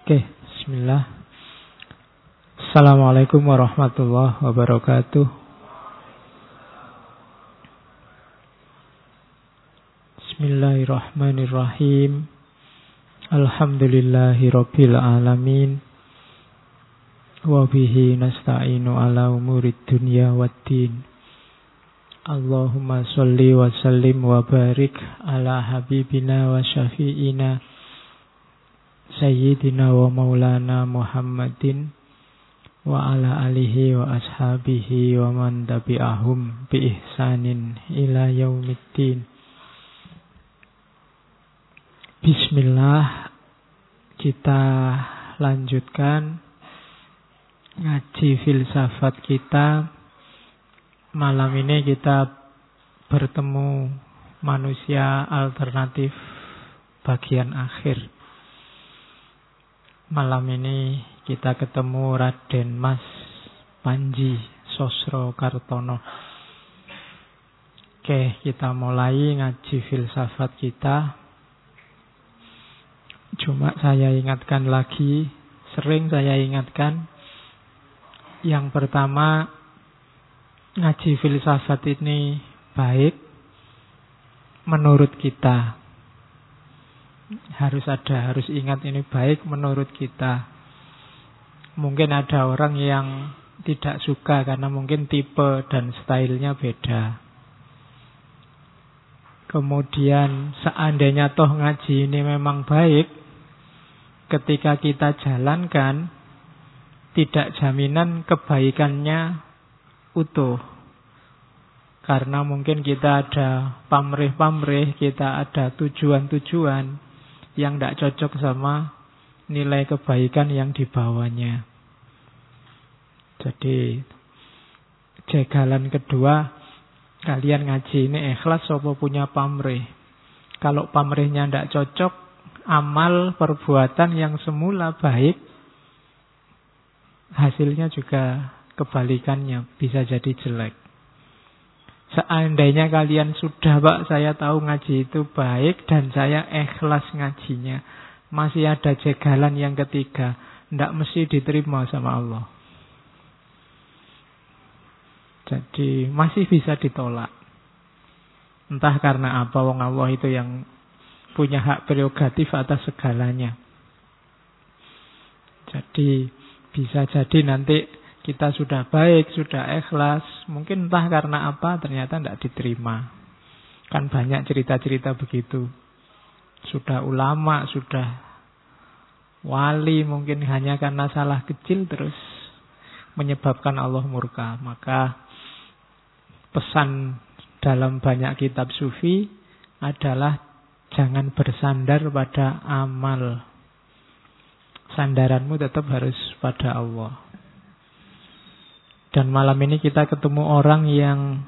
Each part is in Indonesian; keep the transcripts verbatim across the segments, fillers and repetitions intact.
Oke, bismillah. Assalamualaikum warahmatullahi wabarakatuh. Bismillahirrahmanirrahim. Alhamdulillahi rabbil alamin. Wa bihi nasta'inu ala umurid dunya waddin. Allahumma sholli wa sallim wa barik ala habibina wa syafi'ina Sayyidina wa maulana Muhammadin wa ala alihi wa ashabihi wa man tabi'ahum bi ihsanin ila yaumiddin. Bismillah, kita lanjutkan ngaji filsafat kita. Malam ini kita bertemu manusia alternatif bagian akhir. Malam ini kita ketemu Raden Mas Panji Sosrokartono. Oke, kita mulai ngaji filsafat kita. Cuma saya ingatkan lagi, sering saya ingatkan, yang pertama, ngaji filsafat ini baik menurut kita. Harus ada, harus ingat ini baik menurut kita. Mungkin ada orang yang tidak suka karena mungkin tipe dan stylenya beda. Kemudian seandainya toh ngaji ini memang baik, ketika kita jalankan, tidak jaminan kebaikannya utuh. Karena mungkin kita ada pamrih-pamrih, kita ada tujuan-tujuan yang tidak cocok sama nilai kebaikan yang dibawanya. Jadi jegalan kedua, kalian ngaji ini ikhlas apa punya pamrih. Kalau pamrihnya tidak cocok, amal perbuatan yang semula baik, hasilnya juga kebalikannya, bisa jadi jelek. Seandainya kalian sudah, Pak, saya tahu ngaji itu baik dan saya ikhlas ngajinya, masih ada jegalan yang ketiga, tidak mesti diterima sama Allah. Jadi masih bisa ditolak. Entah karena apa, wong Allah itu yang punya hak prerogatif atas segalanya. Jadi bisa jadi nanti kita sudah baik, sudah ikhlas, mungkin entah karena apa ternyata tidak diterima. Kan banyak cerita-cerita begitu. Sudah ulama, sudah wali, mungkin hanya karena salah kecil terus menyebabkan Allah murka. Maka pesan dalam banyak kitab sufi adalah jangan bersandar pada amal. Sandaranmu tetap harus pada Allah. Dan malam ini kita ketemu orang yang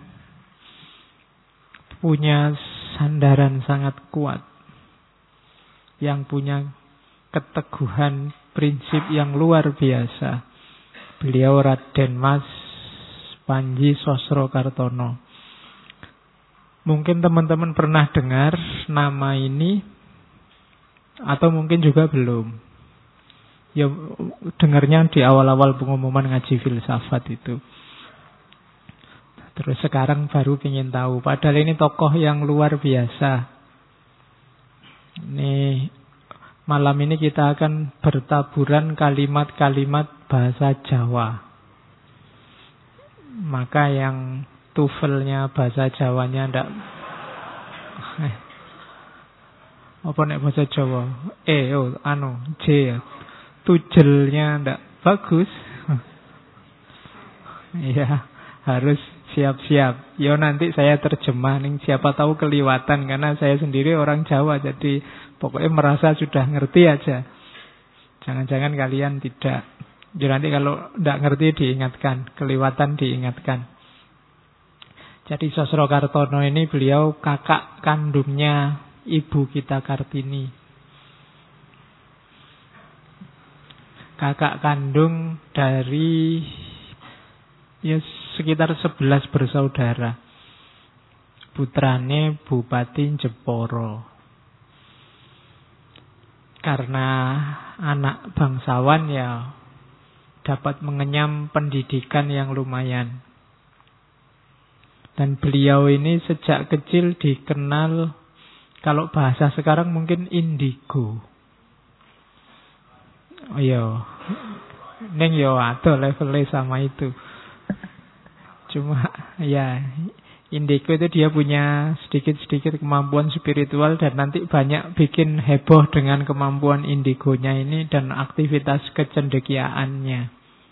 punya sandaran sangat kuat, yang punya keteguhan prinsip yang luar biasa. Beliau Raden Mas Panji Sosrokartono. Mungkin teman-teman pernah dengar nama ini, atau mungkin juga belum. Ya, dengarnya di awal-awal pengumuman ngaji filsafat itu. Terus sekarang baru ingin tahu. Padahal ini tokoh yang luar biasa. Ini malam ini kita akan bertaburan kalimat-kalimat bahasa Jawa. Maka yang tuvelnya bahasa Jawanya ndak eh, apa nek bahasa Jawa? Eh, oh, anu, J ya. Tujelnya ndak bagus. Ya, harus siap-siap. Yo nanti saya terjemah nih, siapa tahu keliwatan karena saya sendiri orang Jawa, jadi pokoknya merasa sudah ngerti aja. Jangan-jangan kalian tidak. Jadi nanti kalau ndak ngerti diingatkan, keliwatan diingatkan. Jadi Sosrokartono ini beliau kakak kandungnya ibu kita Kartini. Kakak kandung dari ya sekitar sebelas bersaudara. Putrane Bupati Jepara. Karena anak bangsawan ya dapat mengenyam pendidikan yang lumayan. Dan beliau ini sejak kecil dikenal, kalau bahasa sekarang mungkin indigo. Oh iya, neng yo ada levelnya sama itu. Cuma ya indigo itu dia punya sedikit-sedikit kemampuan spiritual dan nanti banyak bikin heboh dengan kemampuan indigonya ini dan aktivitas kecendekiaannya.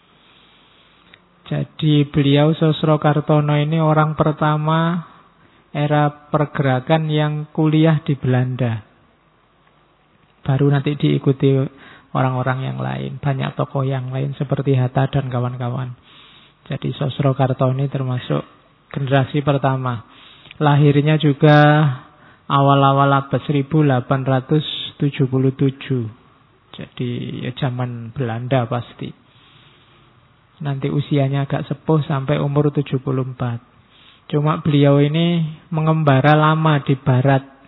Jadi beliau Sosrokartono ini orang pertama era pergerakan yang kuliah di Belanda. Baru nanti diikuti orang-orang yang lain, banyak tokoh yang lain seperti Hatta dan kawan-kawan. Jadi Sosrokartono ini termasuk generasi pertama. Lahirnya juga awal-awal abad seribu delapan ratus tujuh puluh tujuh. Jadi ya zaman Belanda pasti. Nanti usianya agak sepuh sampai umur tujuh puluh empat. Cuma beliau ini mengembara lama di barat.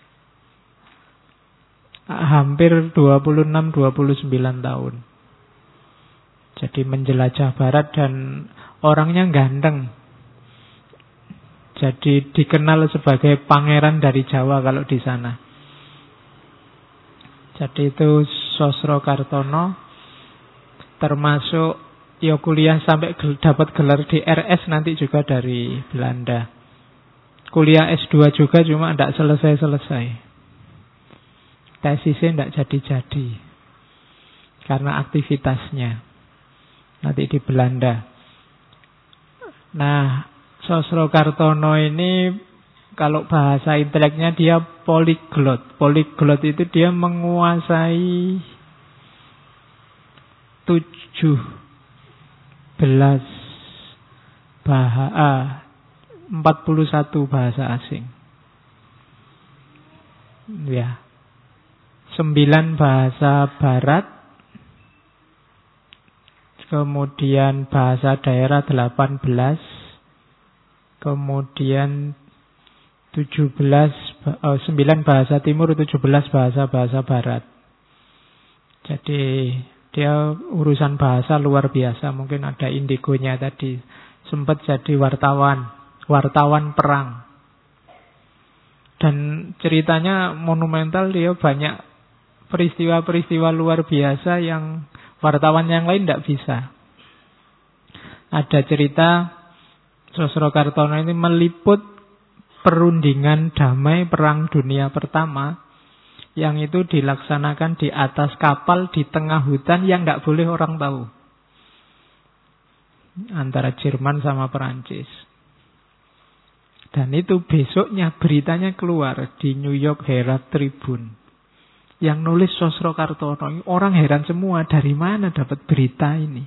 Hampir dua puluh enam dua puluh sembilan tahun. Jadi menjelajah barat dan orangnya ganteng. Jadi dikenal sebagai pangeran dari Jawa kalau di sana. Jadi itu Sosrokartono, termasuk ya kuliah sampai gel, dapat gelar di R S nanti juga dari Belanda. Kuliah S dua juga cuma tidak selesai-selesai. Tesisnya tidak jadi-jadi karena aktivitasnya nanti di Belanda. Nah, Sosrokartono ini kalau bahasa inteleknya dia polyglot. Polyglot itu dia menguasai tujuh belas bahasa, empat puluh satu bahasa asing. Ya. Sembilan bahasa barat, kemudian bahasa daerah delapan belas, kemudian tujuh belas, oh, sembilan bahasa timur, tujuh belas bahasa-bahasa barat. Jadi dia urusan bahasa luar biasa. Mungkin ada indigonya tadi. Sempat jadi wartawan, wartawan perang. Dan ceritanya monumental, dia banyak peristiwa-peristiwa luar biasa yang wartawan yang lain tidak bisa. Ada cerita Sosrokartono ini meliput perundingan damai Perang Dunia Pertama yang itu dilaksanakan di atas kapal di tengah hutan yang tidak boleh orang tahu. Antara Jerman sama Perancis. Dan itu besoknya beritanya keluar di New York Herald Tribune. Yang nulis Sosrokartono, orang heran semua, dari mana dapat berita ini?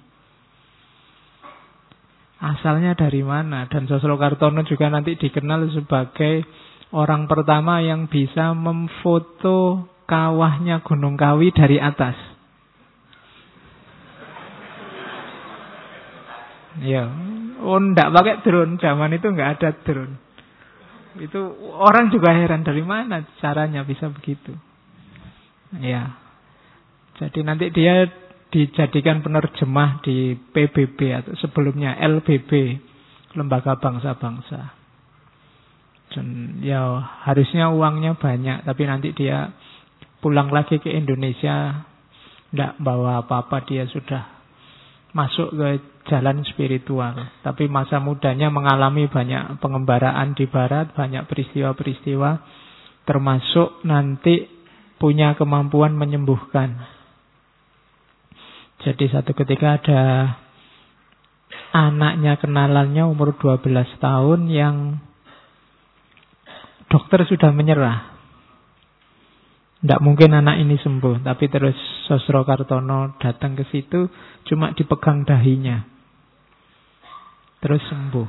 Asalnya dari mana? Dan Sosrokartono juga nanti dikenal sebagai orang pertama yang bisa memfoto kawahnya Gunung Kawi dari atas. Ya, oh enggak pakai drone, zaman itu enggak ada drone. Itu orang juga heran dari mana caranya bisa begitu. Ya, jadi nanti dia dijadikan penerjemah di P B B atau sebelumnya L B B, Lembaga Bangsa-Bangsa. Dan ya harusnya uangnya banyak, tapi nanti dia pulang lagi ke Indonesia, tidak bawa apa-apa, dia sudah masuk ke jalan spiritual. Tapi masa mudanya mengalami banyak pengembaraan di barat, banyak peristiwa-peristiwa, termasuk nanti punya kemampuan menyembuhkan. Jadi satu ketika ada anaknya kenalannya umur dua belas tahun yang dokter sudah menyerah. Tidak mungkin anak ini sembuh. Tapi terus Sosrokartono datang ke situ, cuma dipegang dahinya. Terus sembuh.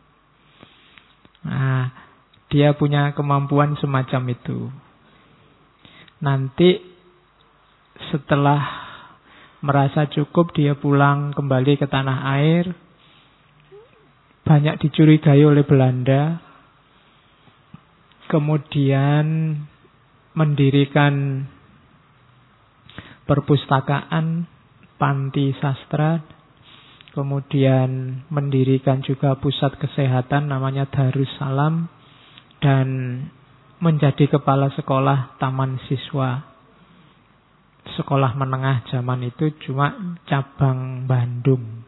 Nah, dia punya kemampuan semacam itu. Nanti setelah merasa cukup, dia pulang kembali ke tanah air. Banyak dicurigai oleh Belanda. Kemudian mendirikan perpustakaan, panti sastra, kemudian mendirikan juga pusat kesehatan namanya Darussalam, dan menjadi kepala sekolah taman siswa. Sekolah menengah zaman itu cuma cabang Bandung.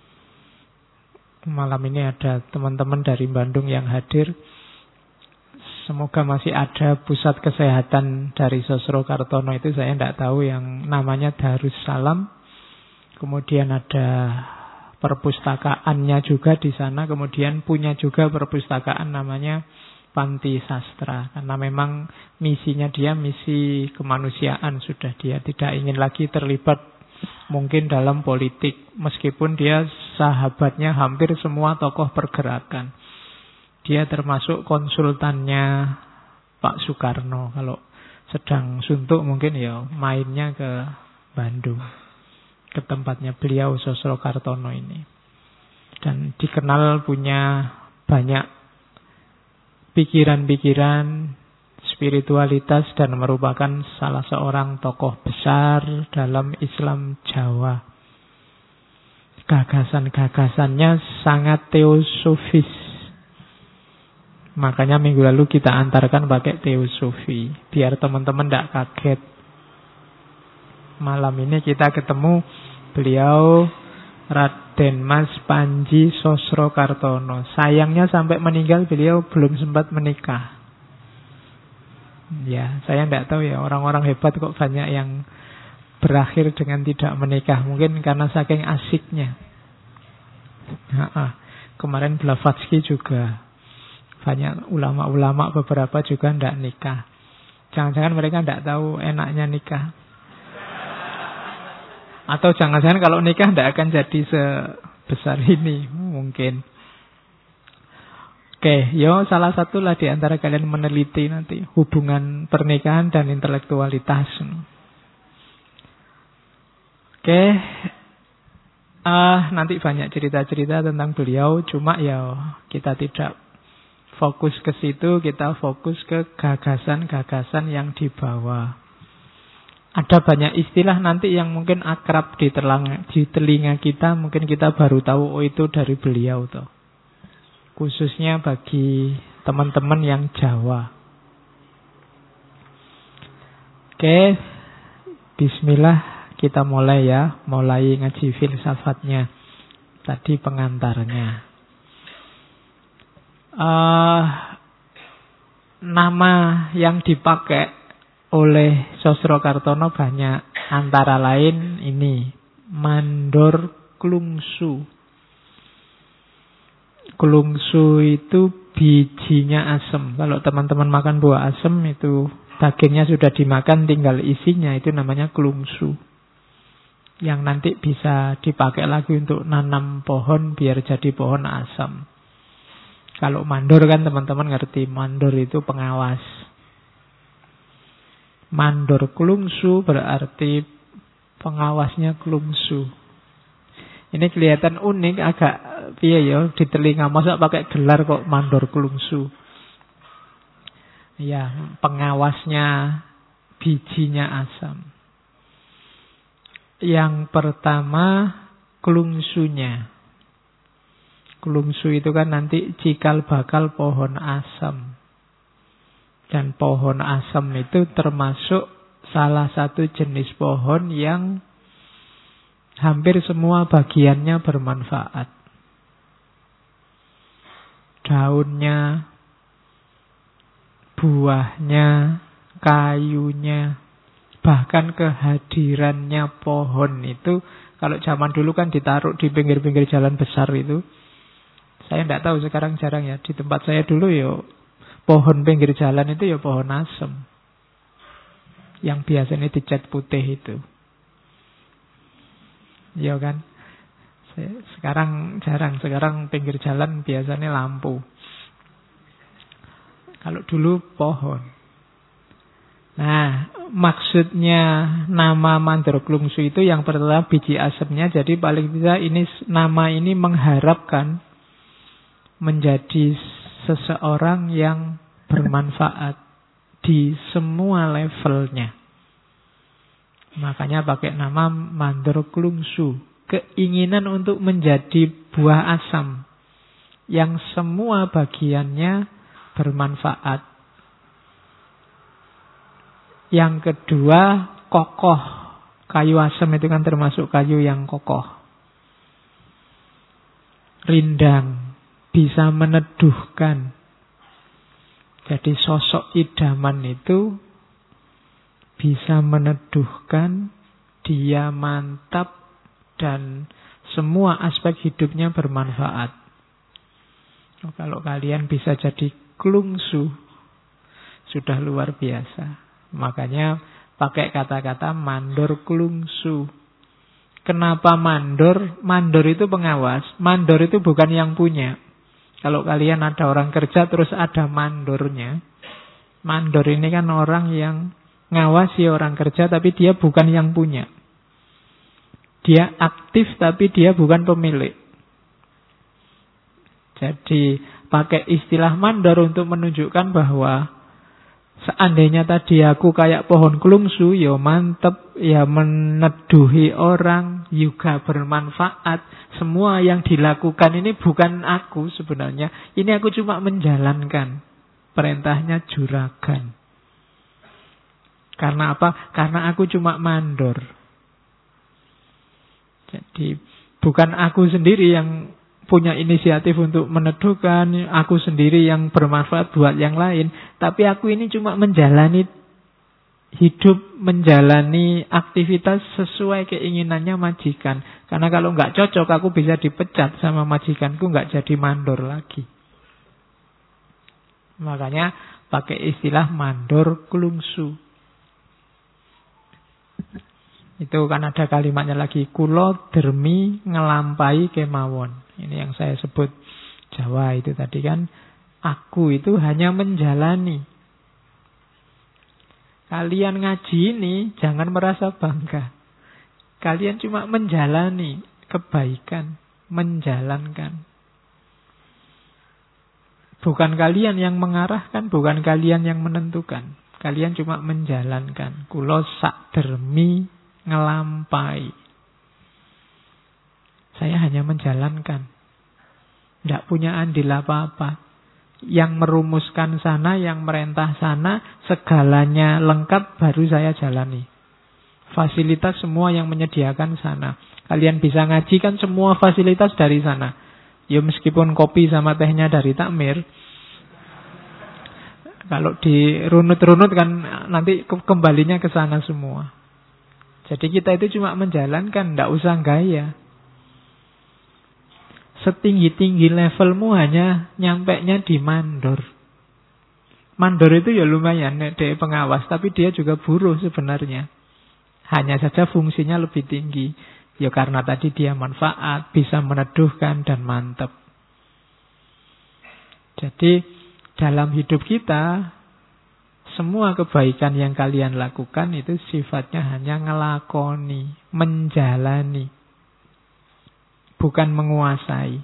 Malam ini ada teman-teman dari Bandung yang hadir. Semoga masih ada pusat kesehatan dari Sosro Kartono itu, saya tidak tahu, yang namanya Darussalam. Kemudian ada perpustakaannya juga di sana. Kemudian punya juga perpustakaan namanya Panti Sastra, karena memang misinya dia misi kemanusiaan sudah. Dia tidak ingin lagi terlibat mungkin dalam politik, meskipun dia sahabatnya hampir semua tokoh pergerakan. Dia termasuk konsultannya Pak Soekarno. Kalau sedang suntuk mungkin ya mainnya ke Bandung, ke tempatnya beliau Sosro Kartono ini. Dan dikenal punya banyak pikiran-pikiran spiritualitas dan merupakan salah seorang tokoh besar dalam Islam Jawa. Gagasan-gagasannya sangat teosofis. Makanya minggu lalu kita antarkan pakai teosofi, biar teman-teman tidak kaget. Malam ini kita ketemu beliau Raden Mas Panji Sosro Kartono. Sayangnya sampai meninggal beliau belum sempat menikah. Ya, saya tidak tahu ya, orang-orang hebat kok banyak yang berakhir dengan tidak menikah. Mungkin karena saking asiknya. Nah, kemarin Blavatsky juga. Banyak ulama-ulama beberapa juga tidak nikah. Jangan-jangan mereka tidak tahu enaknya nikah. Atau jangan-jangan kalau nikah tidak akan jadi sebesar ini. Mungkin. Oke, yo salah satulah di antara kalian meneliti nanti hubungan pernikahan dan intelektualitas. Oke, uh, nanti banyak cerita-cerita tentang beliau. Cuma ya kita tidak fokus ke situ, kita fokus ke gagasan-gagasan yang dibawa. Ada banyak istilah nanti yang mungkin akrab di telinga, di telinga kita, mungkin kita baru tahu oh itu dari beliau toh. Khususnya bagi teman-teman yang Jawa. Oke, bismillah kita mulai ya, mulai ngaji filsafatnya. Tadi pengantarnya. Uh, nama yang dipakai oleh Sosro Kartono banyak, antara lain ini Mandor Klungsu. Klungsu itu bijinya asem. Kalau teman-teman makan buah asem itu dagingnya sudah dimakan, tinggal isinya, itu namanya klungsu. Yang nanti bisa dipakai lagi untuk nanam pohon biar jadi pohon asem. Kalau mandor kan teman-teman ngerti, mandor itu pengawas. Mandor klungsu berarti pengawasnya klungsu. Ini kelihatan unik, agak piye ya di telinga, masa pakai gelar kok mandor klungsu. Ya, pengawasnya bijinya asam. Yang pertama klungsunya. Klungsu itu kan nanti cikal bakal pohon asam. Dan pohon asam itu termasuk salah satu jenis pohon yang hampir semua bagiannya bermanfaat. Daunnya, buahnya, kayunya, bahkan kehadirannya pohon itu, kalau zaman dulu kan ditaruh di pinggir-pinggir jalan besar itu. Saya tidak tahu sekarang jarang ya. Di tempat saya dulu ya pohon pinggir jalan itu ya pohon asem. Yang biasanya dicat putih itu. Iya kan? Sekarang jarang. Sekarang pinggir jalan biasanya lampu. Kalau dulu pohon. Nah, maksudnya nama mandor klungsu itu yang pertama biji asemnya. Jadi paling tidak ini nama ini mengharapkan menjadi seseorang yang bermanfaat di semua levelnya. Makanya pakai nama mandor klungsu. Keinginan untuk menjadi buah asam yang semua bagiannya bermanfaat. Yang kedua, kokoh. Kayu asam itu kan termasuk kayu yang kokoh. Rindang, bisa meneduhkan. Jadi sosok idaman itu bisa meneduhkan, dia mantap, dan semua aspek hidupnya bermanfaat. Oh, kalau kalian bisa jadi klungsu, sudah luar biasa. Makanya pakai kata-kata mandor klungsu. Kenapa mandor? Mandor itu pengawas. Mandor itu bukan yang punya. Kalau kalian ada orang kerja terus ada mandornya. Mandor ini kan orang yang ngawasi orang kerja tapi dia bukan yang punya. Dia aktif tapi dia bukan pemilik. Jadi pakai istilah mandor untuk menunjukkan bahwa seandainya tadi aku kayak pohon klungsu, ya mantep, ya meneduhi orang, juga bermanfaat. Semua yang dilakukan ini bukan aku sebenarnya. Ini aku cuma menjalankan. Perintahnya juragan. Karena apa? Karena aku cuma mandor. Jadi bukan aku sendiri yang punya inisiatif untuk meneduhkan, aku sendiri yang bermanfaat buat yang lain. Tapi aku ini cuma menjalani hidup, menjalani aktivitas sesuai keinginannya majikan. Karena kalau nggak cocok, aku bisa dipecat sama majikanku, nggak jadi mandor lagi. Makanya pakai istilah mandor klungsu. Itu kan ada kalimatnya lagi, kulo dermi ngelampai kemawon. Ini yang saya sebut Jawa itu tadi kan, aku itu hanya menjalani. Kalian ngaji ini jangan merasa bangga. Kalian cuma menjalani kebaikan, menjalankan. Bukan kalian yang mengarahkan, bukan kalian yang menentukan. Kalian cuma menjalankan. Kulo sak dermi ngelampai. Saya hanya menjalankan. Tidak punya andil apa-apa. Yang merumuskan sana, yang merentah sana, segalanya lengkap baru saya jalani. Fasilitas semua yang menyediakan sana. Kalian bisa ngaji kan semua fasilitas dari sana. Ya meskipun kopi sama tehnya dari takmir. Kalau dirunut-runut kan nanti kembalinya ke sana semua. Jadi kita itu cuma menjalankan, tidak usah gaya. Setinggi-tinggi levelmu hanya nyampeknya di mandor. Mandor itu ya lumayan, dia pengawas, tapi dia juga buruh sebenarnya. Hanya saja fungsinya lebih tinggi. Ya karena tadi dia manfaat, bisa meneduhkan dan mantap. Jadi dalam hidup kita, semua kebaikan yang kalian lakukan itu sifatnya hanya ngelakoni, menjalani. Bukan menguasai.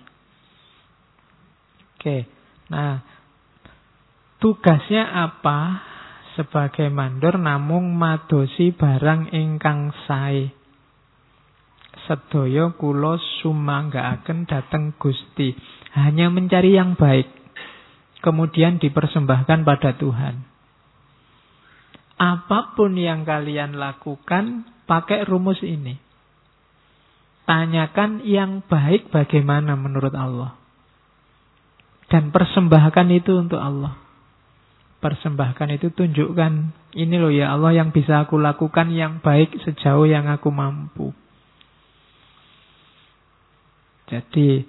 Oke, nah tugasnya apa sebagai mandor? Namung madosi barang ingkang sae. Sedaya kula sumanggaaken dhateng Gusti. Hanya mencari yang baik, kemudian dipersembahkan pada Tuhan. Apapun yang kalian lakukan, pakai rumus ini. Tanyakan yang baik bagaimana menurut Allah. Dan persembahkan itu untuk Allah. Persembahkan itu tunjukkan, ini loh ya Allah yang bisa aku lakukan yang baik sejauh yang aku mampu. Jadi,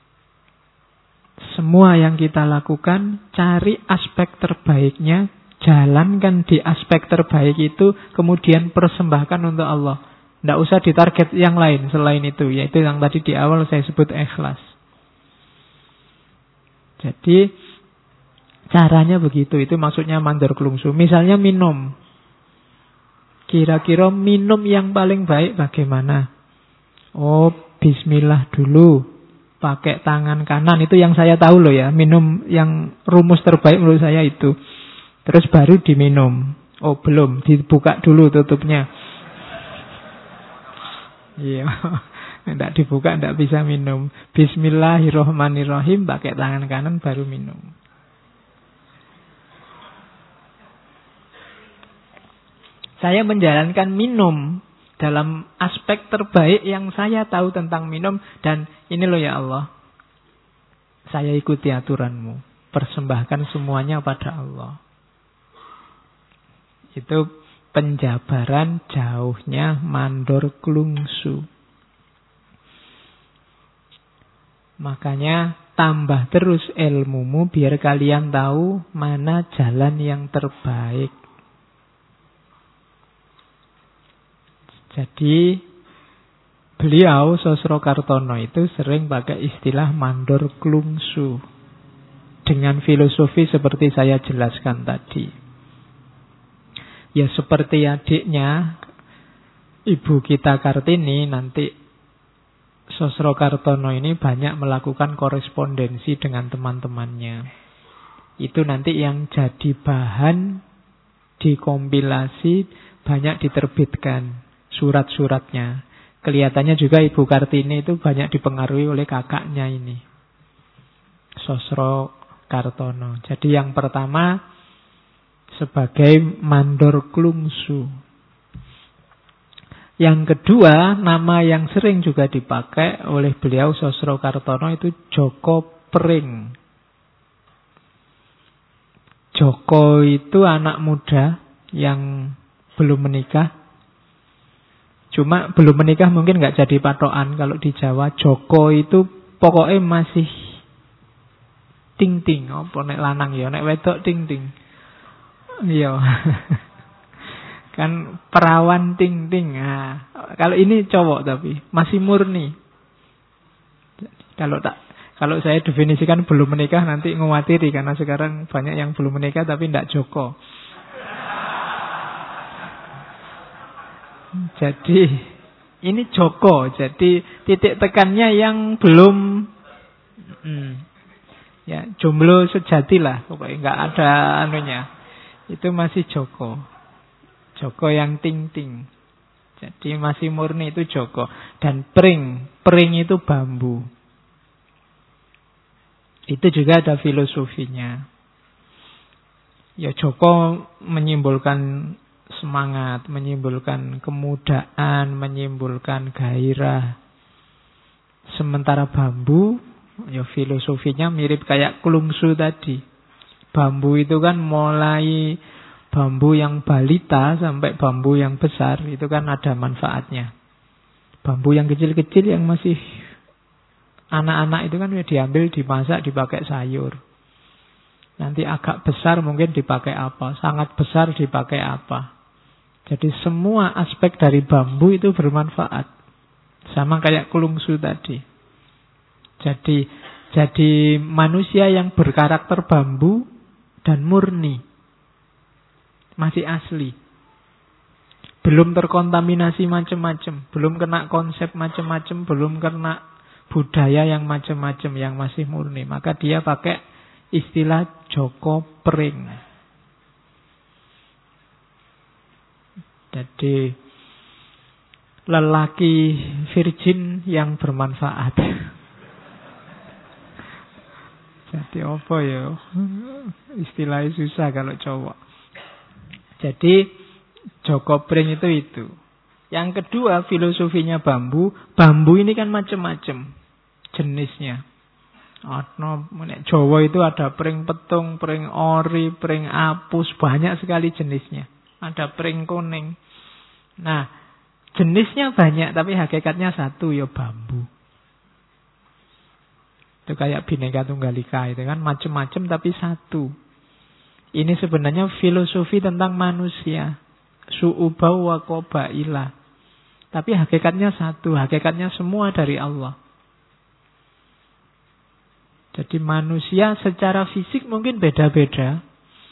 semua yang kita lakukan, cari aspek terbaiknya, jalankan di aspek terbaik itu, kemudian persembahkan untuk Allah. Tidak usah ditarget yang lain selain itu. Yaitu yang tadi di awal saya sebut ikhlas. Jadi caranya begitu. Itu maksudnya mandor klungsu. Misalnya minum. Kira-kira minum yang paling baik bagaimana? Oh, bismillah dulu. Pakai tangan kanan. Itu yang saya tahu loh ya. Minum yang rumus terbaik menurut saya itu. Terus baru diminum. Oh belum, dibuka dulu tutupnya. Iya. Tidak dibuka, tidak bisa minum. Bismillahirrohmanirrohim, pakai tangan kanan baru minum. Saya menjalankan minum dalam aspek terbaik yang saya tahu tentang minum. Dan ini loh ya Allah, saya ikuti aturanmu. Persembahkan semuanya pada Allah. Itu penjabaran jauhnya mandor klungsu. Makanya tambah terus ilmumu biar kalian tahu mana jalan yang terbaik. Jadi beliau Sosrokartono itu sering pakai istilah mandor klungsu dengan filosofi seperti saya jelaskan tadi. Ya seperti adiknya ibu kita Kartini, nanti Sosrokartono ini banyak melakukan korespondensi dengan teman-temannya. Itu nanti yang jadi bahan dikompilasi, banyak diterbitkan surat-suratnya. Kelihatannya juga Ibu Kartini itu banyak dipengaruhi oleh kakaknya ini, Sosrokartono. Jadi yang pertama sebagai mandor klungsu. Yang kedua, nama yang sering juga dipakai oleh beliau Sosrokartono itu Joko Pring. Joko itu anak muda yang belum menikah. Cuma belum menikah mungkin nggak jadi patokan. Kalau di Jawa Joko itu pokoknya masih ting-ting. Oh, nek lanang ya, nek wedok ting-ting. Iya. Kan perawan ting-ting. Nah, kalau ini cowok tapi masih murni. Kalau tak kalau saya definisikan belum menikah nanti ngewatiri, karena sekarang banyak yang belum menikah tapi tidak Joko. Jadi ini Joko, jadi titik tekannya yang belum hmm, ya jomblo sejati lah, pokoknya nggak ada anunya. Itu masih Joko. Joko yang ting-ting. Jadi masih murni itu Joko. Dan pring, pring itu bambu. Itu juga ada filosofinya. Ya Joko menyimbolkan semangat, menyimbolkan kemudaan, menyimbolkan gairah. Sementara bambu, ya filosofinya mirip kayak klungsu tadi. Bambu itu kan mulai bambu yang balita sampai bambu yang besar, itu kan ada manfaatnya. Bambu yang kecil-kecil yang masih anak-anak itu kan ya diambil, dimasak, dipakai sayur. Nanti agak besar mungkin dipakai apa, sangat besar dipakai apa. Jadi semua aspek dari bambu itu bermanfaat. Sama kayak klungsu tadi. Jadi jadi manusia yang berkarakter bambu dan murni. Masih asli. Belum terkontaminasi macam-macam, belum kena konsep macam-macam, belum kena budaya yang macam-macam, yang masih murni. Maka dia pakai istilah Joko Pring. Jadi lelaki virgin yang bermanfaat. Jadi apa ya? Istilahnya susah kalau cowok. Jadi Joko Pring itu itu. Yang kedua filosofinya bambu. Bambu ini kan macam-macam jenisnya. Ada Jawa itu ada pring petung, pring ori, pring apus, banyak sekali jenisnya. Ada pring kuning. Nah, jenisnya banyak tapi hakikatnya satu, ya bambu. Itu kayak Bhinneka Tunggal Ika itu kan macam-macam tapi satu. Ini sebenarnya filosofi tentang manusia. Su'ubau wa qabaila. Tapi hakikatnya satu, hakikatnya semua dari Allah. Jadi manusia secara fisik mungkin beda-beda.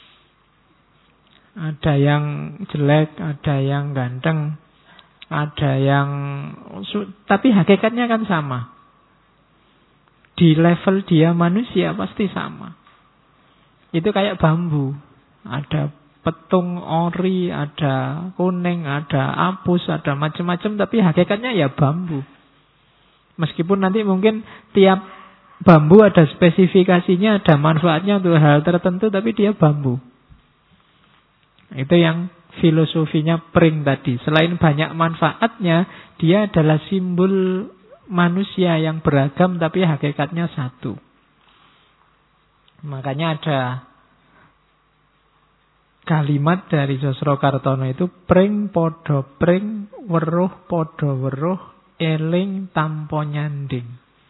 Ada yang jelek, ada yang ganteng, ada yang... Tapi hakikatnya kan sama. Di level dia manusia pasti sama. Itu kayak bambu. Ada petung, ori, ada kuning, ada apus, ada macam-macam, tapi hakikatnya ya bambu. Meskipun nanti mungkin tiap bambu ada spesifikasinya, ada manfaatnya untuk hal tertentu, tapi dia bambu. Itu yang filosofinya pring tadi. Selain banyak manfaatnya, dia adalah simbol manusia yang beragam, tapi hakikatnya satu. Makanya ada kalimat dari Sosrokartono itu, pring podo pring, weruh podo weruh, eling tampo nyanding.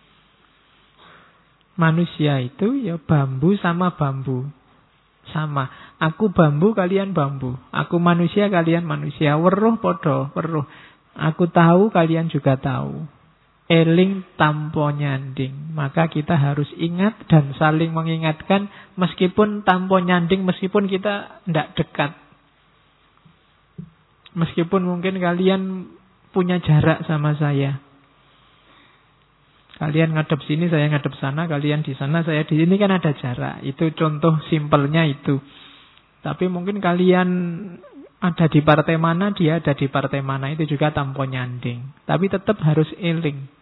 Manusia itu ya bambu sama bambu. Sama. Aku bambu, kalian bambu. Aku manusia, kalian manusia. Weruh podo weruh. Aku tahu, kalian juga tahu. Eling tampo nyanding. Maka kita harus ingat dan saling mengingatkan, meskipun tampo nyanding, meskipun kita tidak dekat. Meskipun mungkin kalian punya jarak sama saya. Kalian ngadep sini, saya ngadep sana. Kalian di sana, saya di sini, kan ada jarak. Itu contoh simpelnya itu. Tapi mungkin kalian ada di partai mana, dia ada di partai mana. Itu juga tampo nyanding. Tapi tetap harus eling.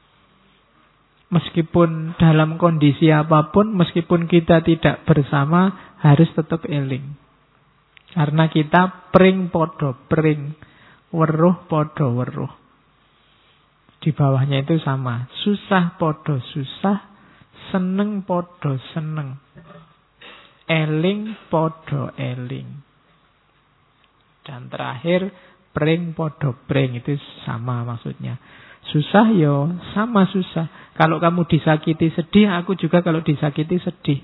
Meskipun dalam kondisi apapun, meskipun kita tidak bersama, harus tetap eling. Karena kita pring podo pring, weruh podo weruh. Di bawahnya itu sama. Susah podo susah, seneng podo seneng, eling podo eling. Dan terakhir, pring podo pring. Itu sama maksudnya. Susah yo sama susah. Kalau kamu disakiti sedih, aku juga kalau disakiti sedih.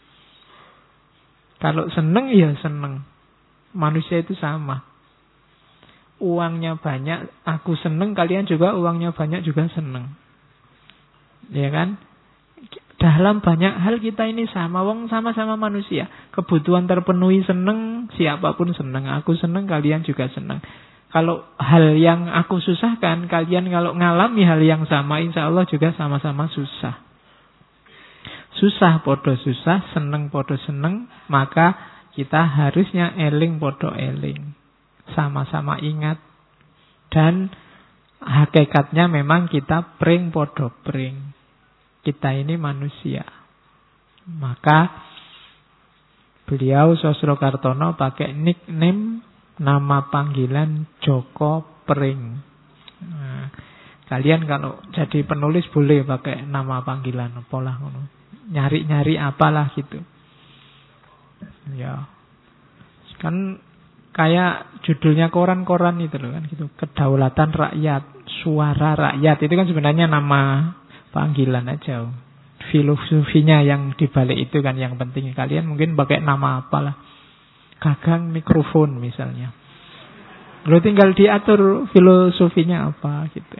Kalau seneng ya seneng. Manusia itu sama. Uangnya banyak, aku seneng, kalian juga uangnya banyak juga seneng. Ya kan? Dalam banyak hal kita ini sama. Wong sama-sama manusia. Kebutuhan terpenuhi seneng, siapapun seneng. Aku seneng, kalian juga seneng. Kalau hal yang aku susahkan, kalian kalau ngalami hal yang sama, insya Allah juga sama-sama susah. Susah podo susah, seneng podo seneng, maka kita harusnya eling podo eling. Sama-sama ingat. Dan hakikatnya memang kita pring podo pring. Kita ini manusia. Maka beliau Sosrokartono pakai nickname, nama panggilan Joko Pring. Nah, kalian kalau jadi penulis boleh pakai nama panggilan apalah, nyari-nyari apalah gitu. Ya, kan kayak judulnya koran-koran itu loh kan gitu. Kedaulatan Rakyat, Suara Rakyat, itu kan sebenarnya nama panggilan aja. Filosofinya yang dibalik itu kan yang penting. Kalian mungkin pakai nama apalah. Gagang mikrofon misalnya. Lo tinggal diatur filosofinya apa gitu.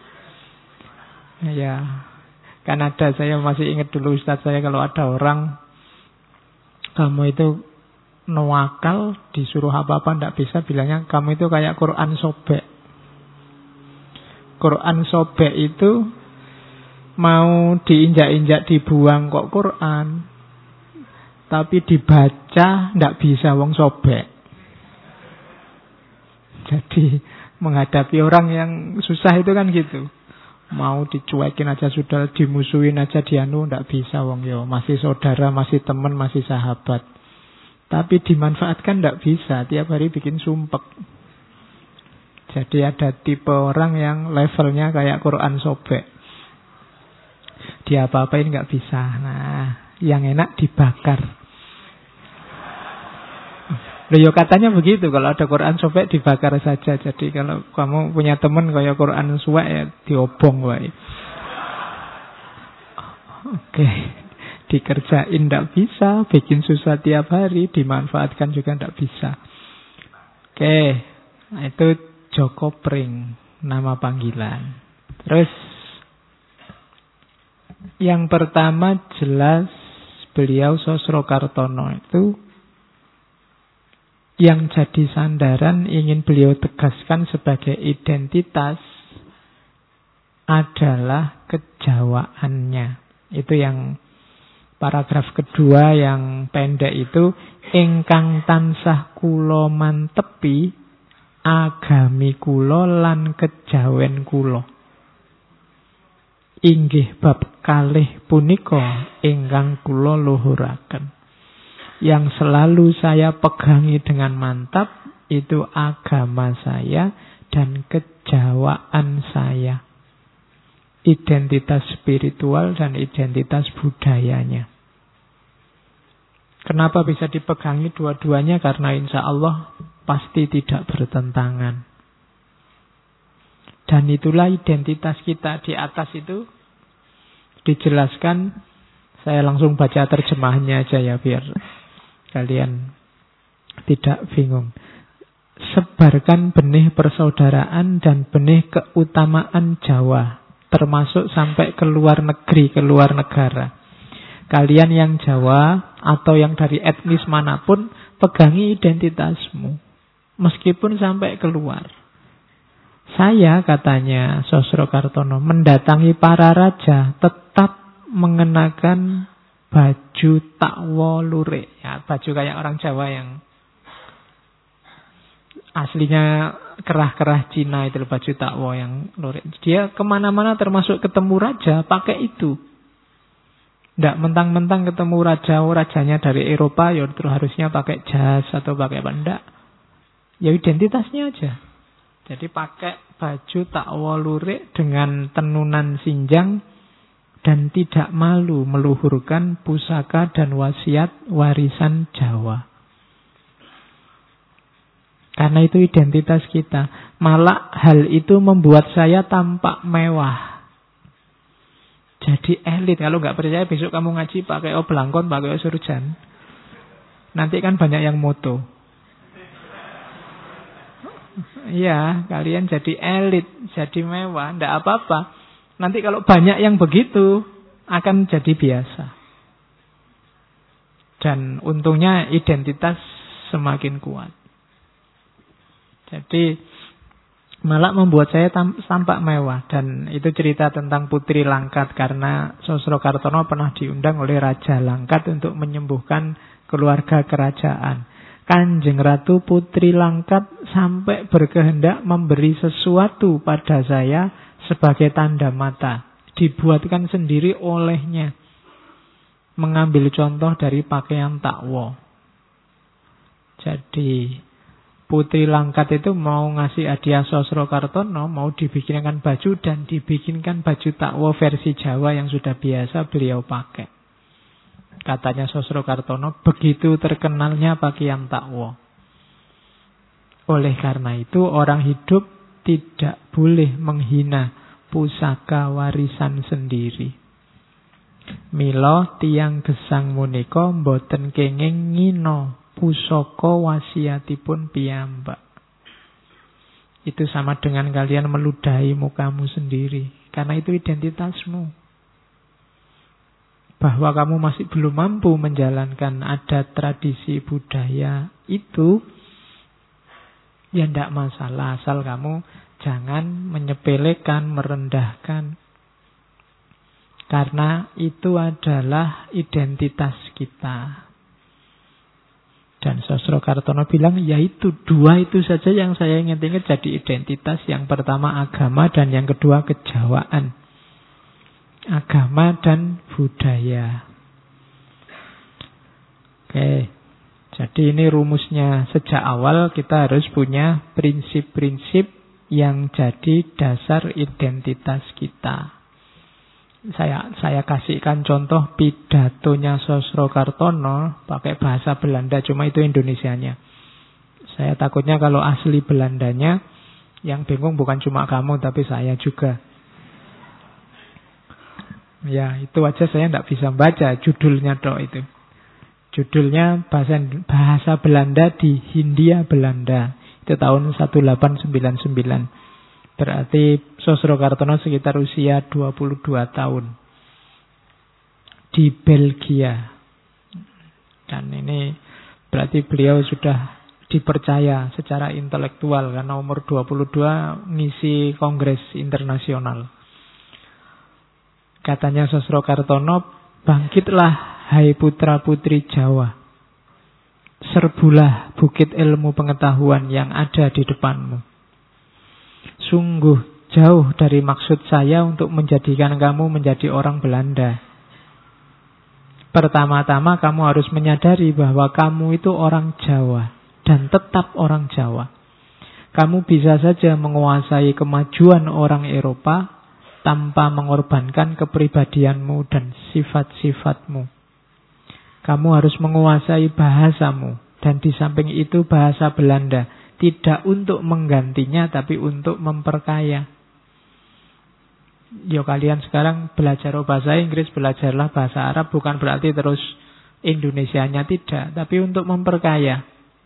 Ya, kan ada, saya masih ingat dulu Ustadz saya kalau ada orang, kamu itu nuwakal, disuruh apa-apa ndak bisa, bilangnya kamu itu kayak Quran sobek. Quran sobek itu mau diinjak-injak dibuang kok Quran. Tapi dibaca ndak bisa, wong sobek. Jadi menghadapi orang yang susah itu kan gitu. Mau dicuekin aja sudah, dimusuhin aja dianu, ndak bisa wong yo. Masih saudara, masih teman, masih sahabat. Tapi dimanfaatkan ndak bisa, tiap hari bikin sumpek. Jadi ada tipe orang yang levelnya kayak Quran sobek. Dia apa-apain nggak bisa. Nah, yang enak dibakar. Loh, ya katanya begitu, kalau ada Quran sobek dibakar saja. Jadi kalau kamu punya teman kayak Quran suwek ya diobong wae. Oke, dikerjain ndak bisa, bikin susah tiap hari, dimanfaatkan juga ndak bisa. Oke, nah itu Joko Pring, nama panggilan. Terus yang pertama jelas beliau Sosrokartono itu yang jadi sandaran ingin beliau tegaskan sebagai identitas adalah kejawaannya. Itu yang Paragraf kedua yang pendek itu, ingkang tansah kula mantepi agami kula lan kejawen kula. Inggih bab kalih punika ingkang kula luhuraken. Yang selalu saya pegangi dengan mantap itu agama saya dan kejawaan saya. Identitas spiritual dan identitas budayanya. Kenapa bisa dipegangi dua-duanya? Karena insya Allah pasti tidak bertentangan. Dan itulah identitas kita. Di atas itu dijelaskan, saya langsung baca terjemahannya aja ya biar kalian tidak bingung. Sebarkan benih persaudaraan dan benih keutamaan Jawa, termasuk sampai ke luar negeri, ke luar negara. Kalian yang Jawa atau yang dari etnis manapun, pegangi identitasmu, meskipun sampai keluar. Saya, katanya Sosrokartono, mendatangi para raja tetap mengenakan baju takwa lurik. Ya, baju kayak orang Jawa yang aslinya kerah-kerah Cina itu, baju takwa yang lurik. Dia kemana-mana termasuk ketemu raja pakai itu. Tidak mentang-mentang ketemu raja, oh rajanya dari Eropa, ya terus harusnya pakai jas atau pakai apa. Tidak. Ya identitasnya aja. Jadi pakai baju takwa lurik dengan tenunan sinjang dan tidak malu meluhurkan pusaka dan wasiat warisan Jawa. Karena itu identitas kita. Malah hal itu membuat saya tampak mewah. Jadi elit. Kalau nggak percaya besok kamu ngaji pakai oblangkon, pakai surjan. Nanti kan banyak yang moto. Iya, kalian jadi elit, jadi mewah, ndak apa-apa. Nanti kalau banyak yang begitu, akan jadi biasa. Dan untungnya identitas semakin kuat. Jadi malah membuat saya tampak mewah. Dan itu cerita tentang Putri Langkat, karena Sosrokartono pernah diundang oleh Raja Langkat untuk menyembuhkan keluarga kerajaan. Kanjeng Ratu Putri Langkat sampai berkehendak memberi sesuatu pada saya sebagai tanda mata. Dibuatkan sendiri olehnya. Mengambil contoh dari pakaian takwa. Jadi Putri Langkat itu mau ngasih hadiah Sosrokartono, mau dibikinkan baju dan dibikinkan baju takwa versi Jawa yang sudah biasa beliau pakai. Katanya Sosrokartono, begitu terkenalnya pakaian takwa. Oleh karena itu orang hidup tidak boleh menghina pusaka warisan sendiri. Mila tiyang gesang menika mboten kenging ngina pusaka wasiatipun piyambak. Itu sama dengan kalian meludahi mukamu sendiri. Karena itu identitasmu. Bahwa kamu masih belum mampu menjalankan adat tradisi budaya itu, ya tidak masalah. Asal kamu jangan menyepelekan, merendahkan. Karena itu adalah identitas kita. Dan Sosrokartono bilang, ya itu dua itu saja yang saya ingat-ingat jadi identitas. Yang pertama agama dan yang kedua kejawaan. Agama dan budaya. Oke. Jadi ini rumusnya. Sejak awal kita harus punya prinsip-prinsip yang jadi dasar identitas kita. Saya saya kasihkan contoh pidatonya Sosrokartono pakai bahasa Belanda, cuma itu Indonesianya. Saya takutnya kalau asli Belandanya yang bingung bukan cuma kamu tapi saya juga. Ya, itu aja saya tidak bisa baca judulnya dok itu. Judulnya bahasa bahasa Belanda di Hindia Belanda. Itu tahun seribu delapan ratus sembilan puluh sembilan. Berarti Sosrokartono sekitar usia dua puluh dua tahun. Di Belgia. Dan ini berarti beliau sudah dipercaya secara intelektual karena umur dua puluh dua ngisi kongres internasional. Katanya Sosrokartono, bangkitlah Hai putra-putri Jawa, serbulah bukit ilmu pengetahuan yang ada di depanmu. Sungguh jauh dari maksud saya untuk menjadikan kamu menjadi orang Belanda. Pertama-tama kamu harus menyadari bahwa kamu itu orang Jawa dan tetap orang Jawa. Kamu bisa saja menguasai kemajuan orang Eropa tanpa mengorbankan kepribadianmu dan sifat-sifatmu. Kamu harus menguasai bahasamu dan di samping itu bahasa Belanda, tidak untuk menggantinya tapi untuk memperkaya. Yo kalian sekarang belajar bahasa Inggris, belajarlah bahasa Arab, bukan berarti terus Indonesianya tidak, tapi untuk memperkaya.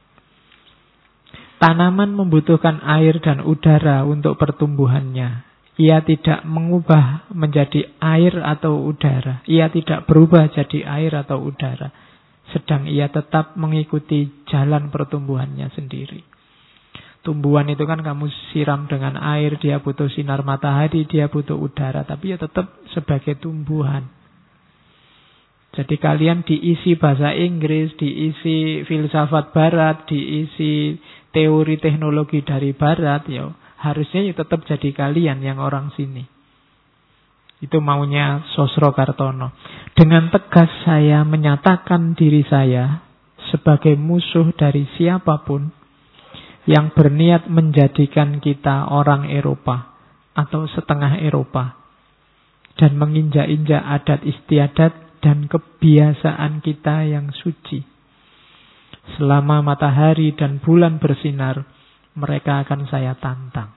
Tanaman membutuhkan air dan udara untuk pertumbuhannya. Ia tidak mengubah menjadi air atau udara. Ia tidak berubah jadi air atau udara. Sedang ia tetap mengikuti jalan pertumbuhannya sendiri. Tumbuhan itu kan kamu siram dengan air, dia butuh sinar matahari, dia butuh udara, tapi ya tetap sebagai tumbuhan. Jadi kalian diisi bahasa Inggris, diisi filsafat barat, diisi teori teknologi dari barat, ya harusnya ya tetap jadi kalian yang orang sini. Itu maunya Sosrokartono. Dengan tegas saya menyatakan diri saya sebagai musuh dari siapapun yang berniat menjadikan kita orang Eropa atau setengah Eropa dan menginjak-injak adat istiadat dan kebiasaan kita yang suci. Selama matahari dan bulan bersinar, mereka akan saya tantang.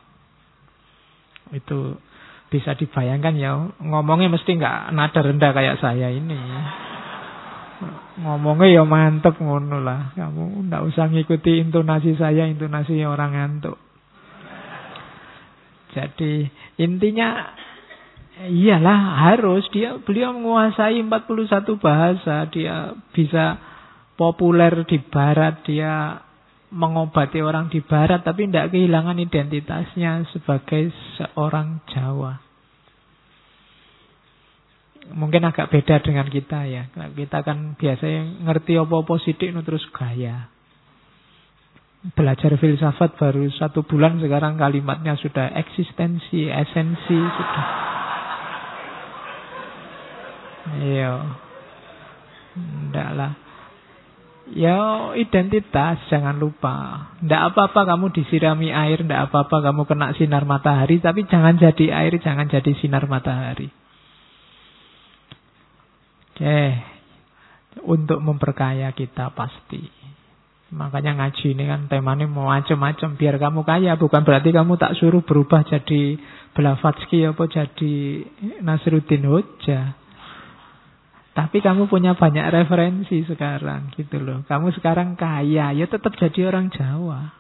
Itu bisa dibayangkan ya, ngomongnya mesti nggak nada rendah kayak saya ini. Ngomongnya ya mantep ngono lah. Kamu ndak usah ngikuti intonasi saya, intonasi orang ngantuk. Jadi intinya iyalah harus dia beliau menguasai empat puluh satu bahasa, dia bisa populer di barat, dia mengobati orang di barat tapi tidak kehilangan identitasnya sebagai seorang Jawa. Mungkin agak beda dengan kita ya. Kita kan biasanya ngerti apa-apa sidik terus gaya. Belajar filsafat baru satu bulan sekarang kalimatnya sudah eksistensi, esensi sudah. Iya. Ndak lah. Ya identitas jangan lupa. Ndak apa-apa kamu disirami air, ndak apa-apa kamu kena sinar matahari, tapi jangan jadi air, jangan jadi sinar matahari. Oke, untuk memperkaya kita pasti. Makanya ngaji ini kan temanya macam-macam biar kamu kaya. Bukan berarti kamu tak suruh berubah jadi Blavatsky apa jadi Nasruddin Hoja. Tapi kamu punya banyak referensi sekarang gitu loh. Kamu sekarang kaya, ya tetap jadi orang Jawa.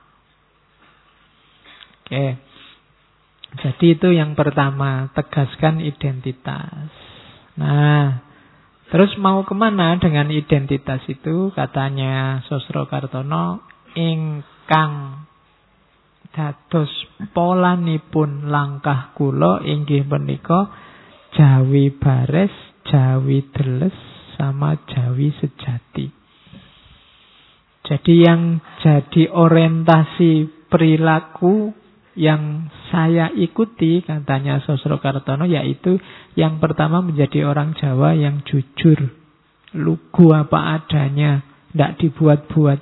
Oke. Jadi itu yang pertama, tegaskan identitas. Nah, terus mau kemana dengan identitas itu? Katanya Sosrokartono, ingkang dados polanipun langkah kula inggih menika Jawi bares, Jawi deles, sama Jawi sejati. Jadi yang jadi orientasi perilaku yang saya ikuti, katanya Sosrokartono, yaitu yang pertama menjadi orang Jawa yang jujur, lugu apa adanya, tidak dibuat-buat.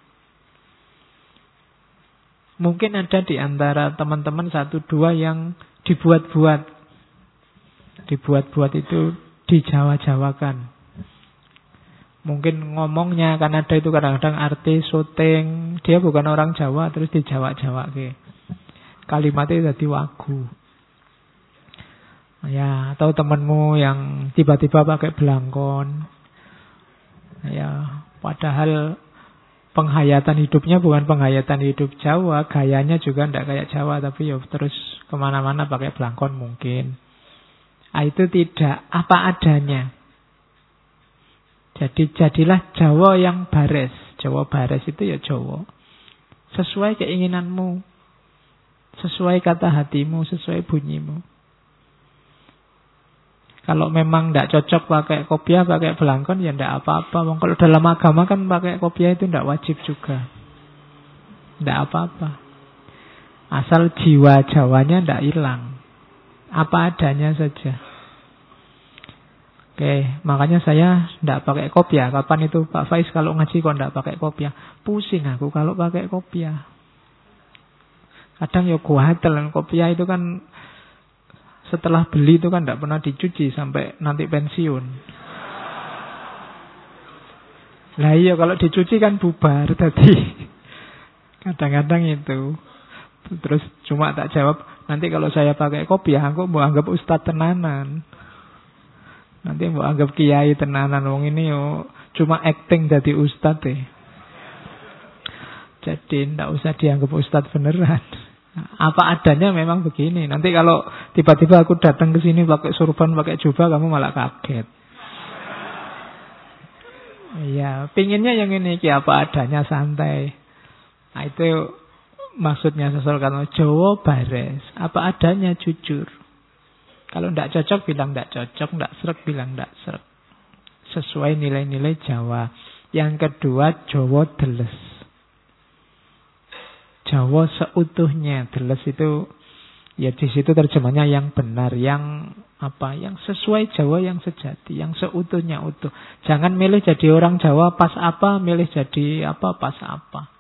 Mungkin ada di antara teman-teman satu dua yang dibuat-buat. Dibuat-buat itu dijawa-jawakan. Mungkin ngomongnya, kan ada itu kadang-kadang artis syuting, dia bukan orang Jawa terus dijawa-jawake. Kalimatnya jadi wagu. Ya, atau temanmu yang tiba-tiba pakai belangkon. Ya, padahal penghayatan hidupnya bukan penghayatan hidup Jawa, gayanya juga tidak kayak Jawa, tapi ya terus kemana-mana pakai belangkon mungkin. Nah, itu tidak apa adanya. Jadi jadilah Jawa yang bares. Jawa bares itu ya Jawa sesuai keinginanmu, sesuai kata hatimu, sesuai bunyimu. Kalau memang tidak cocok pakai kopiah, pakai belangkon, ya tidak apa-apa. Kalau dalam agama kan pakai kopiah itu tidak wajib juga. Tidak apa-apa. Asal jiwa Jawanya tidak hilang. Apa adanya saja. Oke, makanya saya tidak pakai kopiah. Kapan itu Pak Faiz kalau ngaji kok tidak pakai kopiah? Pusing aku kalau pakai kopiah. Kadang ya kuatel. Kopiah itu kan setelah beli itu kan tidak pernah dicuci sampai nanti pensiun. Lah iya kalau dicuci kan bubar tadi. Kadang-kadang itu. Terus cuma tak jawab, nanti kalau saya pakai kopiah aku mau anggap ustadz tenanan. Nanti mau anggap kiai tenanan. Wong ini yo cuma acting jadi ustadz deh. Jadi tidak usah dianggap ustadz beneran. Apa adanya memang begini. Nanti kalau tiba-tiba aku datang ke sini pakai surban, pakai jubah, kamu malah kaget. Iya, pinginnya yang ini apa adanya, santai. Nah, itu maksudnya sesal karena Jawa bares. Apa adanya, jujur. Kalau tidak cocok bilang tidak cocok, tidak srek bilang tidak srek. Sesuai nilai-nilai Jawa. Yang kedua, Jawa deles. Jawa seutuhnya, deles itu ya di situ terjemahnya yang benar, yang apa, yang sesuai Jawa, yang sejati, yang seutuhnya utuh. Jangan milih jadi orang Jawa pas apa, milih jadi apa pas apa.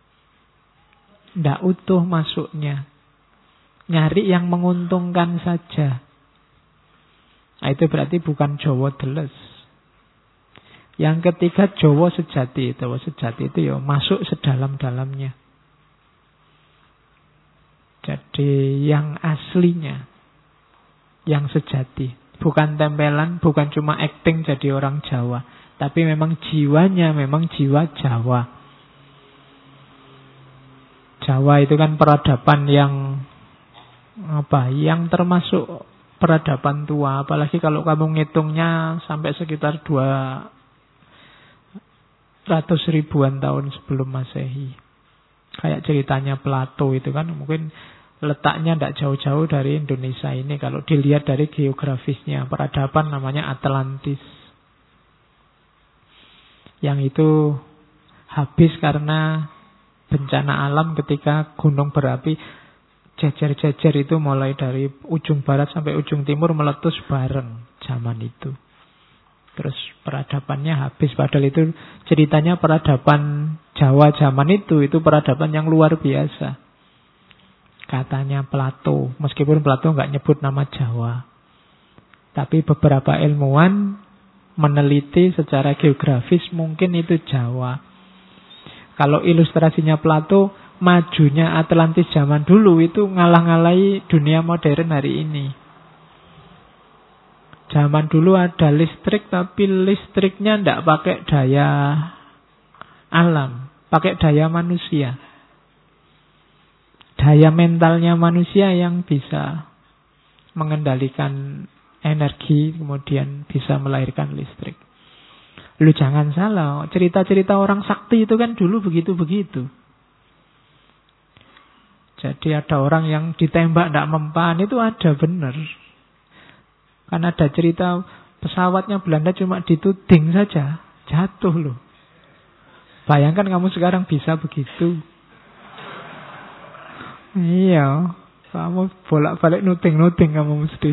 Ndak utuh masuknya. Nyari yang menguntungkan saja. Nah, itu berarti bukan Jawa deles. Yang ketiga Jawa sejati. Jawa sejati itu ya masuk sedalam-dalamnya. Jadi yang aslinya, yang sejati. Bukan tempelan, bukan cuma acting jadi orang Jawa. Tapi memang jiwanya, memang jiwa Jawa. Jawa itu kan peradaban yang apa? Yang termasuk peradaban tua. Apalagi kalau kamu ngitungnya sampai sekitar dua ratus ribuan tahun sebelum Masehi. Kayak ceritanya Plato itu kan mungkin letaknya tidak jauh-jauh dari Indonesia ini. Kalau dilihat dari geografisnya, peradaban namanya Atlantis. Yang itu habis karena bencana alam ketika gunung berapi jejer-jejer itu mulai dari ujung barat sampai ujung timur meletus bareng zaman itu. Terus peradabannya habis. Padahal itu ceritanya peradaban Jawa zaman itu, itu peradaban yang luar biasa. Katanya Plato, meskipun Plato nggak nyebut nama Jawa. Tapi beberapa ilmuwan meneliti secara geografis mungkin itu Jawa. Kalau ilustrasinya Plato, majunya Atlantis zaman dulu itu ngalah-ngalahi dunia modern hari ini. Zaman dulu ada listrik, tapi listriknya tidak pakai daya alam, pakai daya manusia. Daya mentalnya manusia yang bisa mengendalikan energi, kemudian bisa melahirkan listrik. Lu jangan salah, cerita-cerita orang sakti itu kan dulu begitu-begitu. Jadi ada orang yang ditembak tidak mempan, itu ada benar. Kan ada cerita pesawatnya Belanda cuma dituding saja, jatuh loh. Bayangkan kamu sekarang bisa begitu. Iya, kamu bolak-balik nuting-nuting kamu mesti.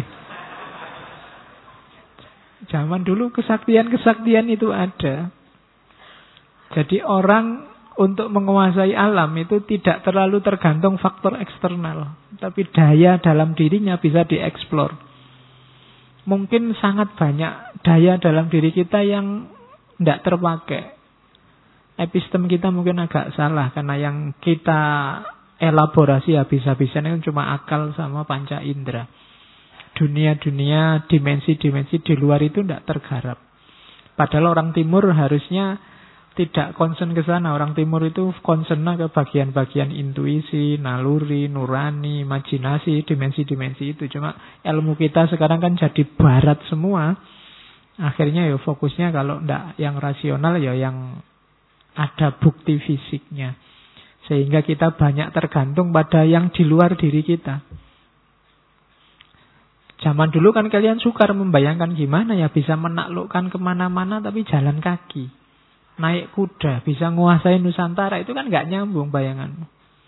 Zaman dulu kesaktian-kesaktian itu ada. Jadi orang untuk menguasai alam itu tidak terlalu tergantung faktor eksternal. Tapi daya dalam dirinya bisa dieksplor. Mungkin sangat banyak daya dalam diri kita yang tidak terpakai. Epistem kita mungkin agak salah. Karena yang kita elaborasi habis-habisan itu cuma akal sama panca indera. Dunia-dunia, dimensi-dimensi di luar itu tidak tergarap. Padahal orang timur harusnya tidak concern ke sana. Orang timur itu concernnya ke bagian-bagian intuisi, naluri, nurani, imajinasi, dimensi-dimensi itu. Cuma ilmu kita sekarang kan jadi barat semua. Akhirnya ya fokusnya kalau tidak yang rasional ya yang ada bukti fisiknya. Sehingga kita banyak tergantung pada yang di luar diri kita. Zaman dulu kan kalian sukar membayangkan gimana ya bisa menaklukkan kemana-mana tapi jalan kaki. Naik kuda, bisa nguasai Nusantara, itu kan gak nyambung bayanganmu.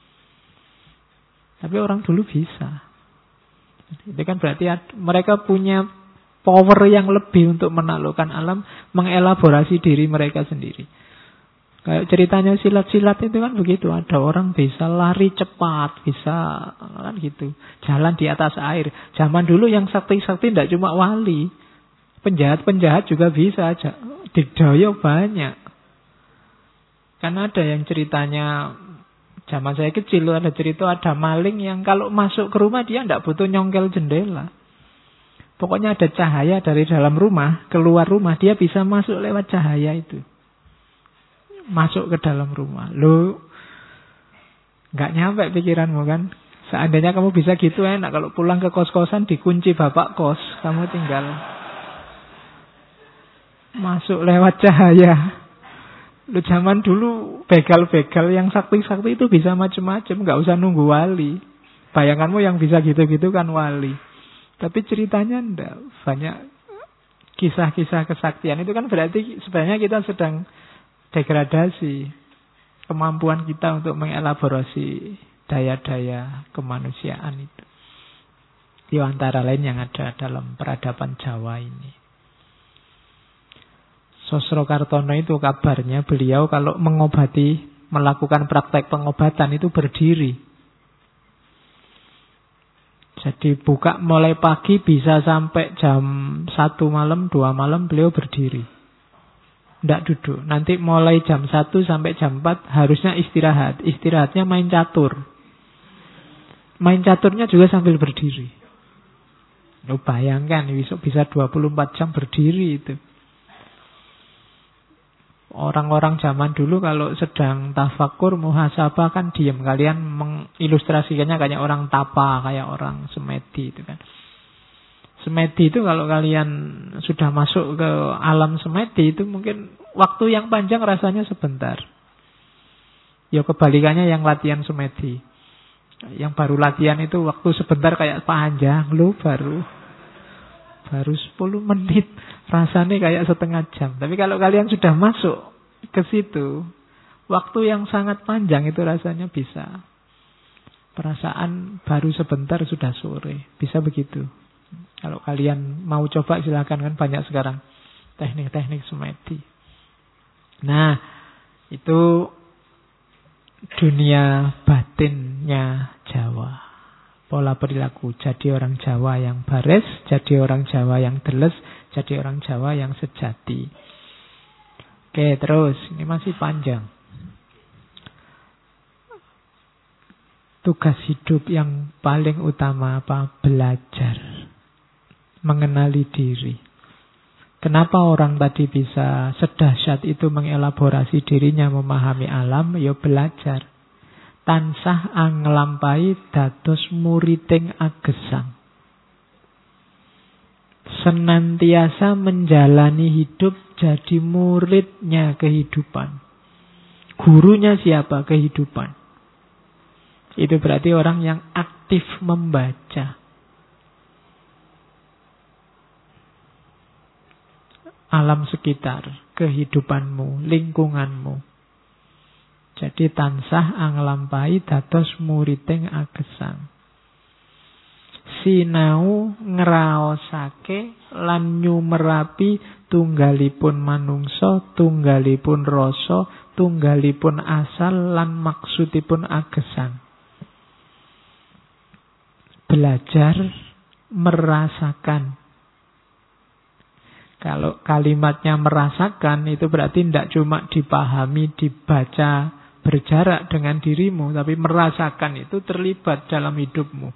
Tapi orang dulu bisa. Itu kan berarti mereka punya power yang lebih untuk menaklukkan alam, mengelaborasi diri mereka sendiri. Kayak ceritanya silat-silat itu kan begitu. Ada orang bisa lari cepat, bisa kan gitu, jalan di atas air. Zaman dulu yang sakti-sakti tidak cuma wali, penjahat-penjahat juga bisa aja. Didaya banyak. Kan ada yang ceritanya zaman saya kecil, ada cerita ada maling yang kalau masuk ke rumah dia tidak butuh nyongkel jendela. Pokoknya ada cahaya dari dalam rumah, keluar rumah dia bisa masuk lewat cahaya itu. Masuk ke dalam rumah. Lu nggak nyampe pikiranmu kan? Seandainya kamu bisa gitu enak. Kalau pulang ke kos-kosan dikunci bapak kos, kamu tinggal masuk lewat cahaya. Lu zaman dulu begal-begal yang sakti-sakti itu bisa macam-macam, nggak usah nunggu wali. Bayanganmu yang bisa gitu-gitu kan wali. Tapi ceritanya enggak. Banyak kisah-kisah kesaktian itu kan berarti sebenarnya kita sedang degradasi kemampuan kita untuk mengelaborasi daya-daya kemanusiaan itu. Di antara lain yang ada dalam peradaban Jawa ini. Sosrokartono itu kabarnya beliau kalau mengobati, melakukan praktek pengobatan itu berdiri. Jadi buka mulai pagi bisa sampai jam satu malam, dua malam beliau berdiri. Tidak duduk. Nanti mulai jam satu sampai jam empat harusnya istirahat. Istirahatnya main catur. Main caturnya juga sambil berdiri. Lo bayangkan besok bisa dua puluh empat jam berdiri itu. Orang-orang zaman dulu kalau sedang tafakur, muhasabah kan diam. Kalian mengilustrasikannya kayak orang tapa, kayak orang semedi itu kan. Semedi itu kalau kalian sudah masuk ke alam semedi itu mungkin waktu yang panjang rasanya sebentar. Ya kebalikannya yang latihan semedi. Yang baru latihan itu waktu sebentar kayak panjang lu baru baru sepuluh menit. Rasanya kayak setengah jam. Tapi kalau kalian sudah masuk ke situ, waktu yang sangat panjang itu rasanya bisa. Perasaan baru sebentar sudah sore. Bisa begitu. Kalau kalian mau coba silakan, kan banyak sekarang teknik-teknik semedi. Nah, itu dunia batinnya Jawa. Pola perilaku. Jadi orang Jawa yang bares, jadi orang Jawa yang deles, jadi orang Jawa yang sejati. Oke, terus. Ini masih panjang. Tugas hidup yang paling utama apa? Belajar. Mengenali diri. Kenapa orang tadi bisa sedahsyat itu mengelaborasi dirinya, memahami alam? Ya belajar. Tansah anglampai dados muriding agesang. Senantiasa menjalani hidup jadi muridnya kehidupan. Gurunya siapa? Kehidupan. Itu berarti orang yang aktif membaca. Alam sekitar, kehidupanmu, lingkunganmu. Jadi tansah anglampai dados muriding agesang. Sinau ngraosake lan nyumerapi tunggalipun manungsa, tunggalipun rasa, tunggalipun asal lan maksudipun agesang. Belajar merasakan. Kalau kalimatnya merasakan itu berarti tidak cuma dipahami, dibaca, berjarak dengan dirimu, tapi merasakan itu terlibat dalam hidupmu.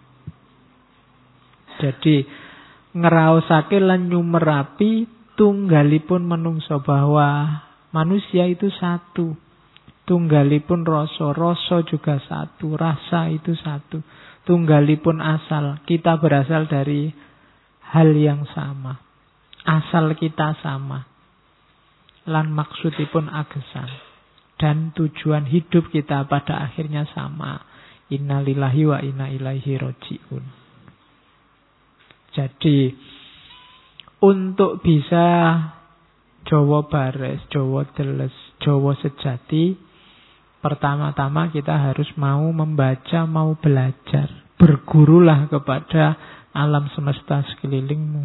Jadi ngeraosake lan nyumerapi tunggalipun manungsa, bahwa manusia itu satu. Tunggalipun rasa, rasa juga satu, rasa itu satu. Tunggalipun asal, kita berasal dari hal yang sama. Asal kita sama. Lan maksudipun agesang. Dan tujuan hidup kita pada akhirnya sama. Innalillahi wa inna ilaihi roji'un. Jadi untuk bisa Jawa bares, Jawa deles, Jawa sejati, pertama-tama kita harus mau membaca, mau belajar. Bergurulah kepada alam semesta sekelilingmu.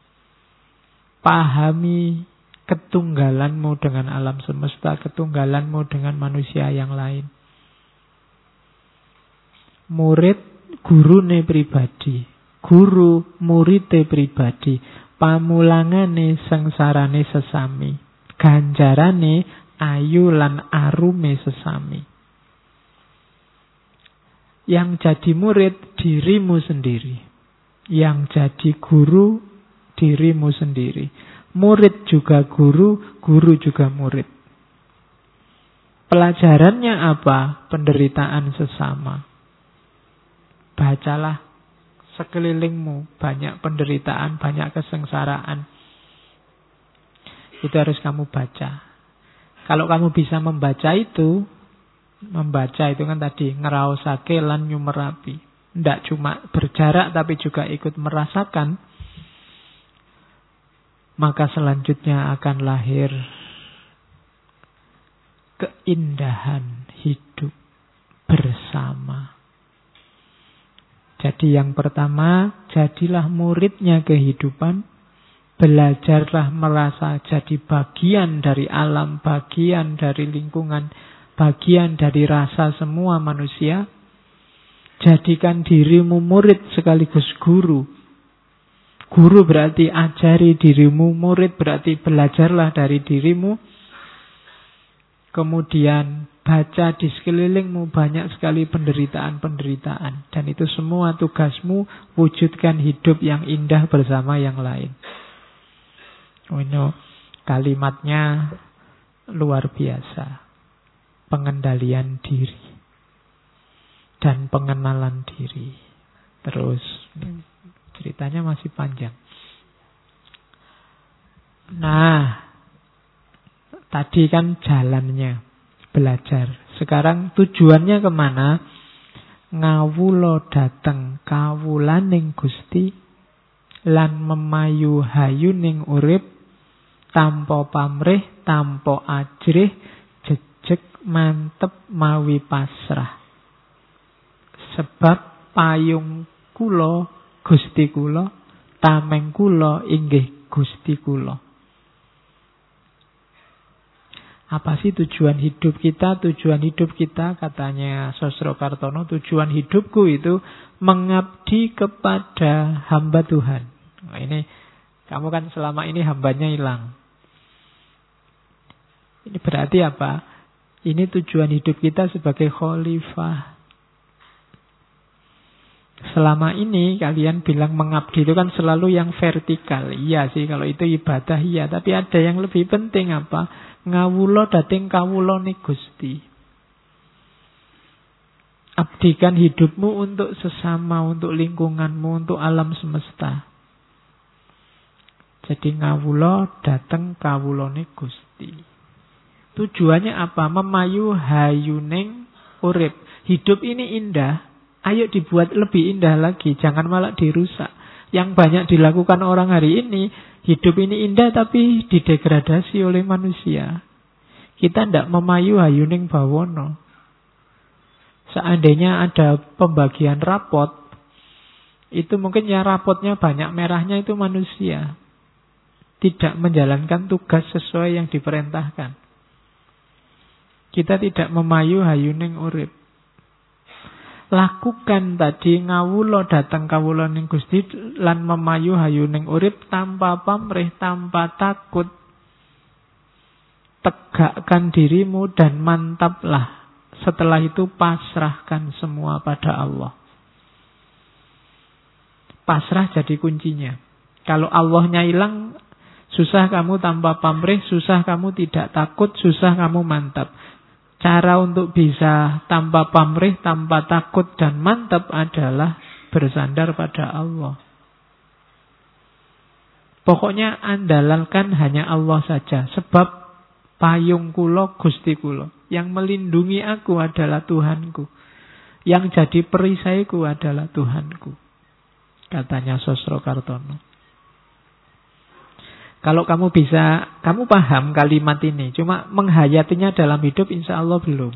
Pahami ketunggalanmu dengan alam semesta, ketunggalanmu dengan manusia yang lain. Murid gurune pribadi, guru murite pribadi, pamulangane sengsarane sesami, ganjarane ayu lan arume sesami. Yang jadi murid dirimu sendiri, yang jadi guru dirimu sendiri. Murid juga guru, guru juga murid. Pelajarannya apa? Penderitaan sesama. Bacalah sekelilingmu, banyak penderitaan, banyak kesengsaraan. Itu harus kamu baca. Kalau kamu bisa membaca itu, membaca itu kan tadi ngraosake lan nyumerapi. Tidak cuma berjarak tapi juga ikut merasakan. Maka selanjutnya akan lahir keindahan hidup bersama. Jadi yang pertama, jadilah muridnya kehidupan. Belajarlah merasa jadi bagian dari alam, bagian dari lingkungan, bagian dari rasa semua manusia. Jadikan dirimu murid sekaligus guru. Guru berarti ajari dirimu, murid berarti belajarlah dari dirimu. Kemudian baca di sekelilingmu banyak sekali penderitaan-penderitaan. Dan itu semua tugasmu, wujudkan hidup yang indah bersama yang lain. Oh, ini kalimatnya luar biasa. Pengendalian diri. Dan pengenalan diri. Terus ceritanya masih panjang. Nah, tadi kan jalannya belajar. Sekarang tujuannya kemana? Ngawulo dateng kawulaning Gusti lan memayu hayuning urip tanpa pamrih, tanpa ajrih, jejeg mantep mawi pasrah. Sebab payung kula Gusti kula, tameng kula inggih Gusti kula. Apa sih tujuan hidup kita? Tujuan hidup kita, katanya Sosro Kartono, tujuan hidupku itu mengabdi kepada hamba Tuhan. Nah, ini kamu kan selama ini hambanya hilang. Ini berarti apa? Ini tujuan hidup kita sebagai khalifah. Selama ini kalian bilang mengabdi itu kan selalu yang vertikal. Iya sih, kalau itu ibadah iya. Tapi ada yang lebih penting apa? Ngawulo dating kawulone Gusti. Abdikan hidupmu untuk sesama, untuk lingkunganmu, untuk alam semesta. Jadi ngawulo dateng kawulone Gusti. Tujuannya apa? Memayu hayuning urip. Hidup ini indah. Ayo dibuat lebih indah lagi, jangan malah dirusak. Yang banyak dilakukan orang hari ini, hidup ini indah tapi didegradasi oleh manusia. Kita tidak memayu hayuning bawono. Seandainya ada pembagian rapot, itu mungkin ya rapotnya banyak merahnya itu manusia. Tidak menjalankan tugas sesuai yang diperintahkan. Kita tidak memayu hayuning urip. Lakukan tadi ngawulo datang kawula ning Gusti lan memayu hayuning urip tanpa pamrih, tanpa takut. Tegakkan dirimu dan mantaplah. Setelah itu pasrahkan semua pada Allah. Pasrah jadi kuncinya. Kalau Allahnya hilang, susah kamu tanpa pamrih, susah kamu tidak takut, susah kamu mantap. Cara untuk bisa tanpa pamrih, tanpa takut dan mantap adalah bersandar pada Allah. Pokoknya andalkan hanya Allah saja. Sebab payung kulo Gusti kulo. Yang melindungi aku adalah Tuhanku. Yang jadi perisaiku adalah Tuhanku. katanya Sosro Kartono. Kalau kamu bisa, kamu paham kalimat ini, cuma menghayatinya dalam hidup insya Allah belum.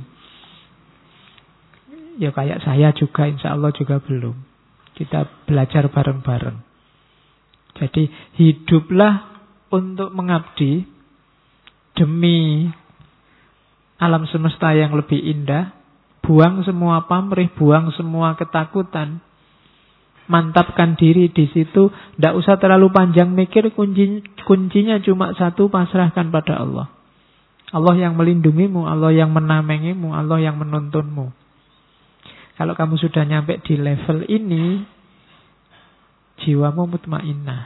Ya kayak saya juga insya Allah juga belum. Kita belajar bareng-bareng. Jadi hiduplah untuk mengabdi demi alam semesta yang lebih indah. Buang semua pamrih, buang semua ketakutan. Mantapkan diri di situ. Tidak usah terlalu panjang mikir, kunci, kuncinya cuma satu, pasrahkan pada Allah. Allah yang melindungimu, Allah yang menamengimu, Allah yang menuntunmu. Kalau kamu sudah nyampe di level ini, jiwamu mutmainnah.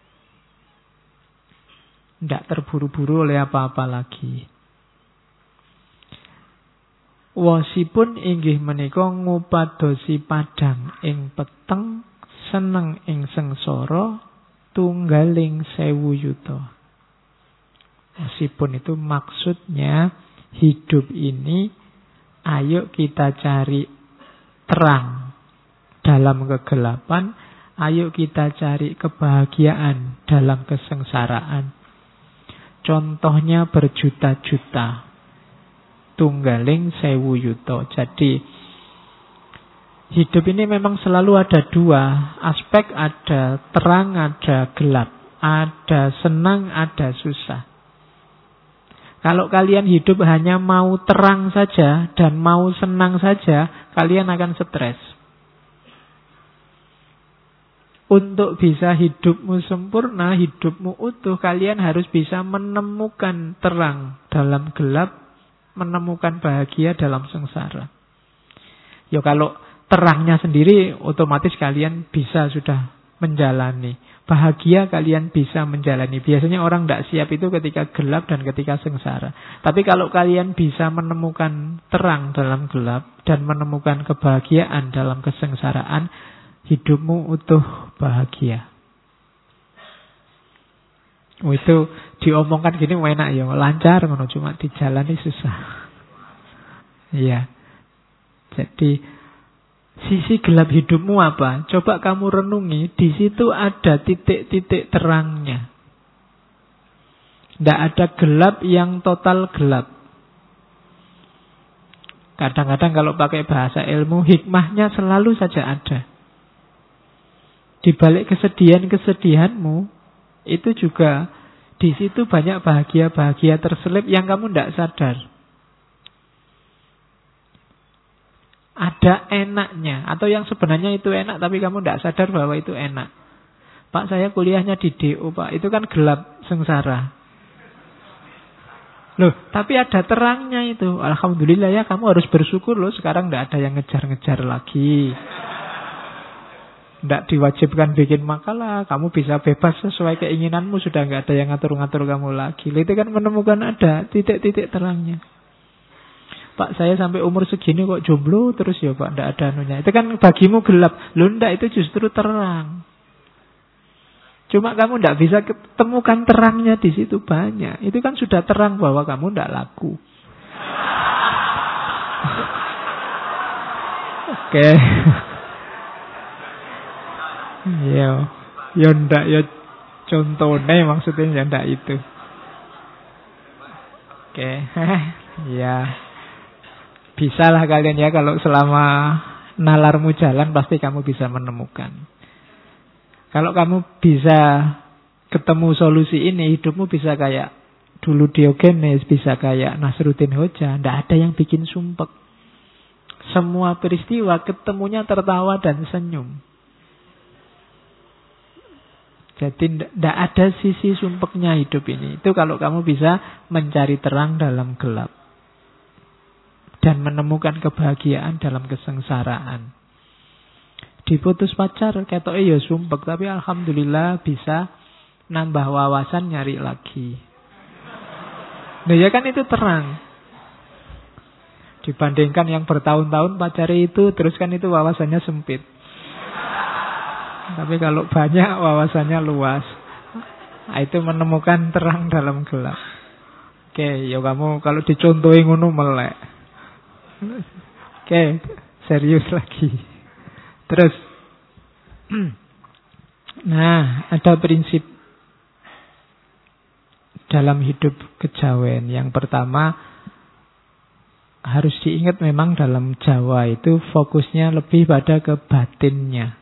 Tidak terburu-buru oleh apa-apa lagi. Wasipun inggih menika ngupadosi padang ing peteng, seneng ing sengsara, tunggaling sewu yuta. Wasipun itu maksudnya hidup ini ayo kita cari terang dalam kegelapan, ayo kita cari kebahagiaan dalam kesengsaraan. Contohnya berjuta-juta. Tunggaling sewu yuto. Jadi hidup ini memang selalu ada dua aspek, ada terang, ada gelap, ada senang, ada susah. Kalau kalian hidup hanya mau terang saja dan mau senang saja, kalian akan stres. Untuk bisa hidupmu sempurna, hidupmu utuh, kalian harus bisa menemukan terang dalam gelap, menemukan bahagia dalam sengsara. Ya kalau terangnya sendiri otomatis kalian bisa sudah menjalani. Bahagia kalian bisa menjalani. Biasanya orang tidak siap itu ketika gelap dan ketika sengsara. Tapi kalau kalian bisa menemukan terang dalam gelap dan menemukan kebahagiaan dalam kesengsaraan, hidupmu utuh bahagia. Oh, itu diomongkan gini enak ya, lancar ngono, cuma dijalani susah. Iya. Jadi sisi gelap hidupmu apa? Coba kamu renungi, di situ ada titik-titik terangnya. Tidak ada gelap yang total gelap. Kadang-kadang kalau pakai bahasa ilmu, hikmahnya selalu saja ada. Di balik kesedihan-kesedihanmu, itu juga di situ banyak bahagia-bahagia terselip yang kamu tidak sadar. Ada enaknya, atau yang sebenarnya itu enak tapi kamu tidak sadar bahwa itu enak. Pak, saya kuliahnya di D O, Pak. Itu kan gelap sengsara. Loh, tapi ada terangnya itu. Alhamdulillah ya, kamu harus bersyukur loh. Sekarang tidak ada yang ngejar-ngejar lagi. Tidak diwajibkan bikin makalah. Kamu bisa bebas sesuai keinginanmu. Sudah nggak ada yang ngatur-ngatur kamu lagi. Itu kan menemukan ada titik-titik terangnya. Pak, saya sampai umur segini kok jomblo terus ya Pak. Tidak ada anunya. Itu kan bagimu gelap. Loh enggak, itu justru terang. Cuma kamu tidak bisa ketemukan terangnya di situ banyak. Itu kan sudah terang bahwa kamu tidak laku. Oke. Okay. Ya, ya ndak ya contohnya maksudnya ya ndak itu. Oke, ya bisalah kalian ya kalau selama nalarmu jalan pasti kamu bisa menemukan. Kalau kamu bisa ketemu solusi ini, hidupmu bisa kayak dulu Diogenes, bisa kayak Nasruddin Hoja, ndak ada yang bikin sumpek. Semua peristiwa ketemunya tertawa dan senyum. Jadi tidak ada sisi sumpeknya hidup ini. Itu kalau kamu bisa mencari terang dalam gelap. Dan menemukan kebahagiaan dalam kesengsaraan. Diputus pacar, ketoke ya sumpek. Tapi alhamdulillah bisa nambah wawasan, nyari lagi. Nah ya kan itu terang. Dibandingkan yang bertahun-tahun pacari itu, terus kan itu wawasannya sempit. Tapi kalau banyak wawasannya luas. Nah, itu menemukan terang dalam gelap. Oke, ya kamu kalau dicontohin ngono melek. Oke, serius lagi. Terus Nah, ada prinsip dalam hidup kejawen. Yang pertama, harus diingat memang dalam Jawa itu fokusnya lebih pada ke batinnya.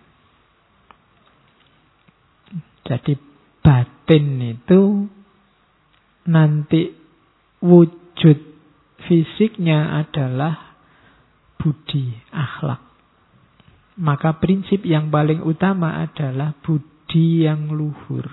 Jadi batin itu nanti wujud fisiknya adalah budi, akhlak. Maka prinsip yang paling utama adalah budi yang luhur.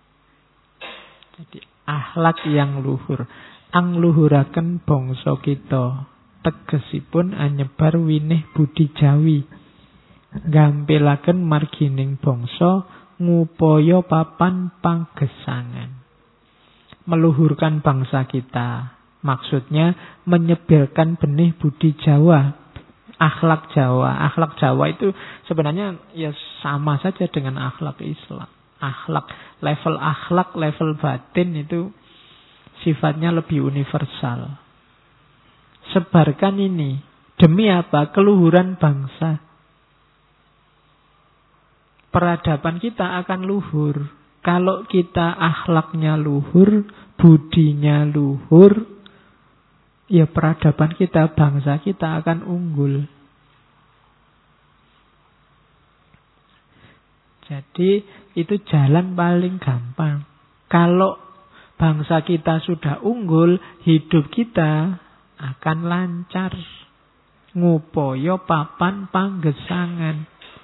Jadi akhlak yang luhur. Ang luhuraken bangsa kita, tegesipun anyebar winih budi jawi. Gampilaken margining bangsa ngupaya papan panggesangan. Meluhurkan bangsa kita. Maksudnya menyebarkan benih budi Jawa, akhlak Jawa. Akhlak Jawa itu sebenarnya ya sama saja dengan akhlak Islam. Akhlak, level akhlak, level batin itu sifatnya lebih universal. Sebarkan ini. Demi apa? Keluhuran bangsa. Peradaban kita akan luhur. Kalau kita akhlaknya luhur, budinya luhur, ya peradaban kita, bangsa kita akan unggul. Jadi itu jalan paling gampang. Kalau bangsa kita sudah unggul, hidup kita akan lancar. Ngupaya papan panggesangan.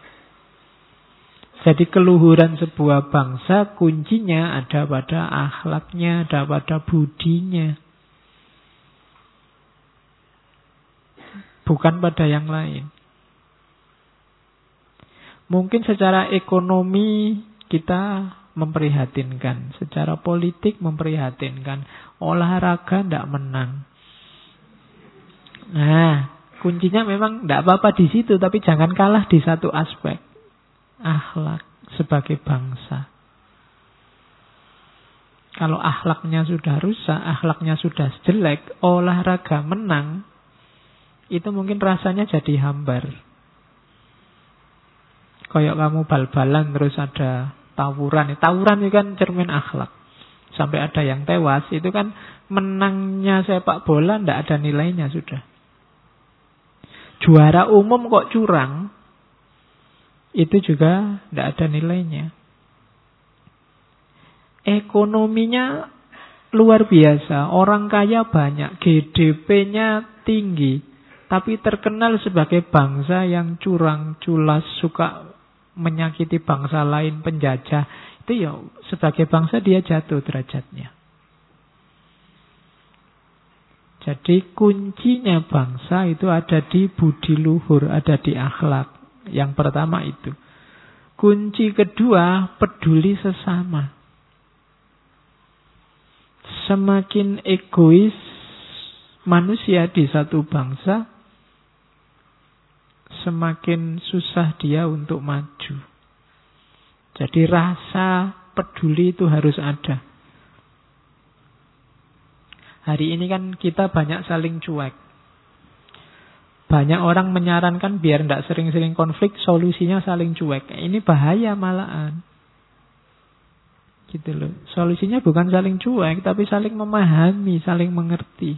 Jadi keluhuran sebuah bangsa kuncinya ada pada akhlaknya, ada pada budinya. Bukan pada yang lain. Mungkin secara ekonomi kita memprihatinkan, secara politik memprihatinkan, olahraga tidak menang. Nah, kuncinya memang tidak apa-apa di situ, tapi jangan kalah di satu aspek, akhlak sebagai bangsa. Kalau akhlaknya sudah rusak, akhlaknya sudah jelek, olahraga menang, itu mungkin rasanya jadi hambar. Kayak kamu bal-balan terus ada tawuran. Tawuran itu kan cermin akhlak. Sampai ada yang tewas, itu kan menangnya sepak bola tidak ada nilainya sudah. Juara umum kok curang, itu juga tidak ada nilainya. Ekonominya luar biasa, orang kaya banyak, G D P-nya tinggi, tapi terkenal sebagai bangsa yang curang, culas, suka menyakiti bangsa lain, penjajah. Itu ya sebagai bangsa dia jatuh derajatnya. Jadi kuncinya bangsa itu ada di budi luhur, ada di akhlak. Yang pertama itu. Kunci kedua, peduli sesama. Semakin egois manusia di satu bangsa, semakin susah dia untuk maju. Jadi rasa peduli itu harus ada. Hari ini kan kita banyak saling cuek. Banyak orang menyarankan biar tidak sering-sering konflik, solusinya saling cuek. Ini bahaya malahan. Gitu loh. Solusinya bukan saling cuek, tapi saling memahami, saling mengerti.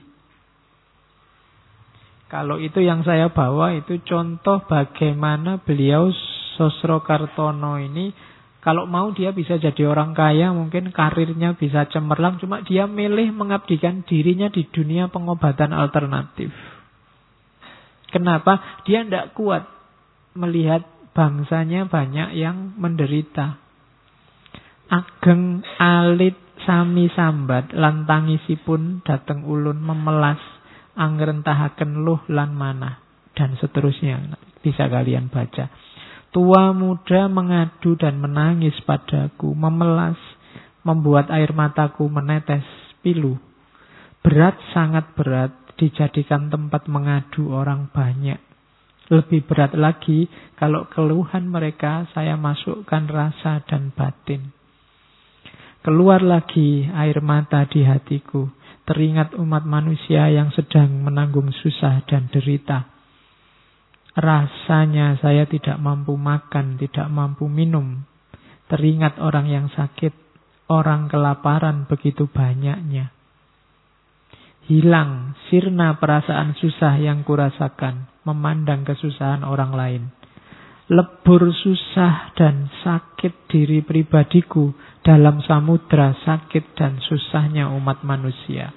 Kalau itu yang saya bawa itu contoh bagaimana beliau Sosrokartono ini, kalau mau dia bisa jadi orang kaya, mungkin karirnya bisa cemerlang, cuma dia milih mengabdikan dirinya di dunia pengobatan alternatif. Kenapa? Dia tidak kuat melihat bangsanya banyak yang menderita. Ageng alit sami sambat lantangisipun dateng ulun memelas angrentahaken luh lan manah, dan seterusnya. Bisa kalian baca. Tua muda mengadu dan menangis padaku, memelas, membuat air mataku menetes pilu. Berat, sangat berat, dijadikan tempat mengadu orang banyak. Lebih berat lagi kalau keluhan mereka saya masukkan rasa dan batin. Keluar lagi air mata di hatiku, teringat umat manusia yang sedang menanggung susah dan derita. Rasanya saya tidak mampu makan, tidak mampu minum. Teringat orang yang sakit, orang kelaparan begitu banyaknya. Hilang, sirna perasaan susah yang kurasakan, memandang kesusahan orang lain. Lebur susah dan sakit diri pribadiku dalam samudra sakit dan susahnya umat manusia.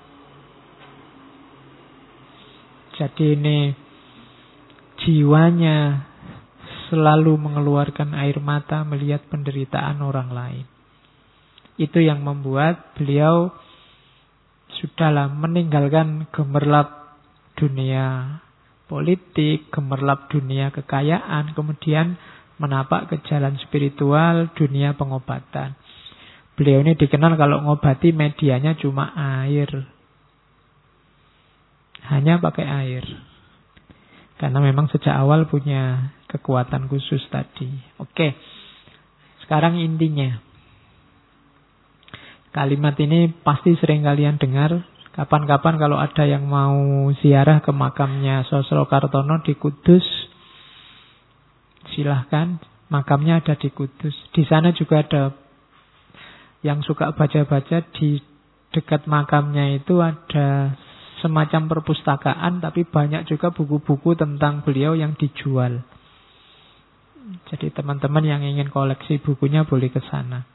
Jadi ini jiwanya selalu mengeluarkan air mata melihat penderitaan orang lain. Itu yang membuat beliau sudahlah meninggalkan gemerlap dunia politik, gemerlap dunia kekayaan, kemudian menapak ke jalan spiritual, dunia pengobatan. Beliau ini dikenal kalau ngobati medianya cuma air. Hanya pakai air. Karena memang sejak awal punya kekuatan khusus tadi. Oke, sekarang intinya. Kalimat ini pasti sering kalian dengar. Kapan-kapan kalau ada yang mau ziarah ke makamnya Sosrokartono di Kudus, silahkan. Makamnya ada di Kudus. Di sana juga ada yang suka baca-baca. Di dekat makamnya itu ada semacam perpustakaan, tapi banyak juga buku-buku tentang beliau yang dijual. Jadi teman-teman yang ingin koleksi bukunya boleh ke sana.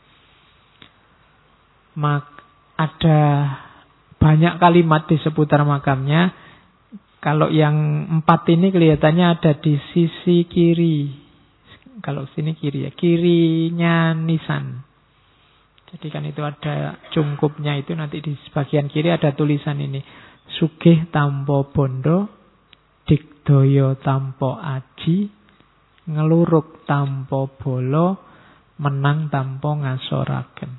Mak ada banyak kalimat di seputar makamnya. Kalau yang empat ini kelihatannya ada di sisi kiri. Kalau sini kiri ya, kirinya nisan. Jadi kan itu ada cungkupnya itu, nanti di bagian kiri ada tulisan ini. Sugih tampo bondo, digdaya tampo aji, ngeluruk tampo bolo, menang tampo ngasoraken.